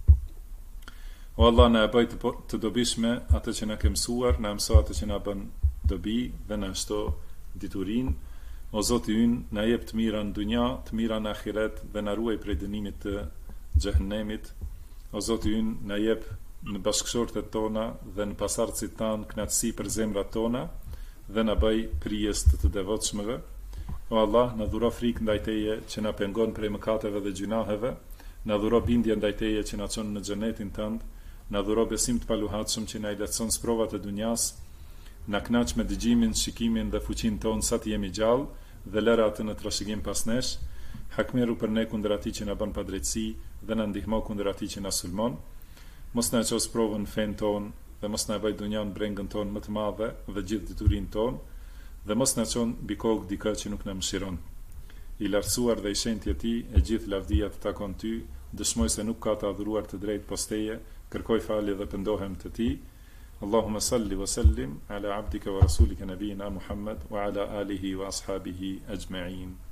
O Allah, na e bëj të dobishme atë që na ke mësuar, na mëso atë që na bën dobi dhe na shto diturinë. O Zoti ynë, na jep të mira në dunja, të mira në ahiret dhe na ruaj prej dënimit të xhehenemit. O Zoti ynë, na jep në bashkëshortet tona dhe në pasardhësit tanë kënaqësi për zemrat tona dhe na bëj prijes të devotshmëve. O Allah, na dhuro frikë ndaj Teje që na pengon prej mëkateve dhe gjunaheve na dhuro bindje ndaj Teje që na çon në xhenetin tënd, na dhuro besim të paluhatshëm që na i lehtëson provat e dunjas, na knaq me dëgjimin, shikimin dhe fuqinë tonë sa të jemi gjallë dhe lëra atë në trashëgim pas nesh. Hakmeru për ne kundër atij që na bën padrejtësi dhe na ndihmo kundër atij që na sulmon. Mos na ços provën fen ton dhe mos na bëj dunjan brengën ton më të madhe dhe gjithë diturinë ton dhe mos na çon mbi kokë dikë që nuk na mëshiron. I lartësuar dhe i shenjtë e tij e gjithë lavdia të takon ty, dëshmoj se nuk ka të adhuruar të drejtë pos teje, kërkoj falje dhe pendohem te ti. Allahumma salli wa sallim ala abdika wa rasulika nabiyina Muhammad wa ala alihi wa ashabihi ajma'in.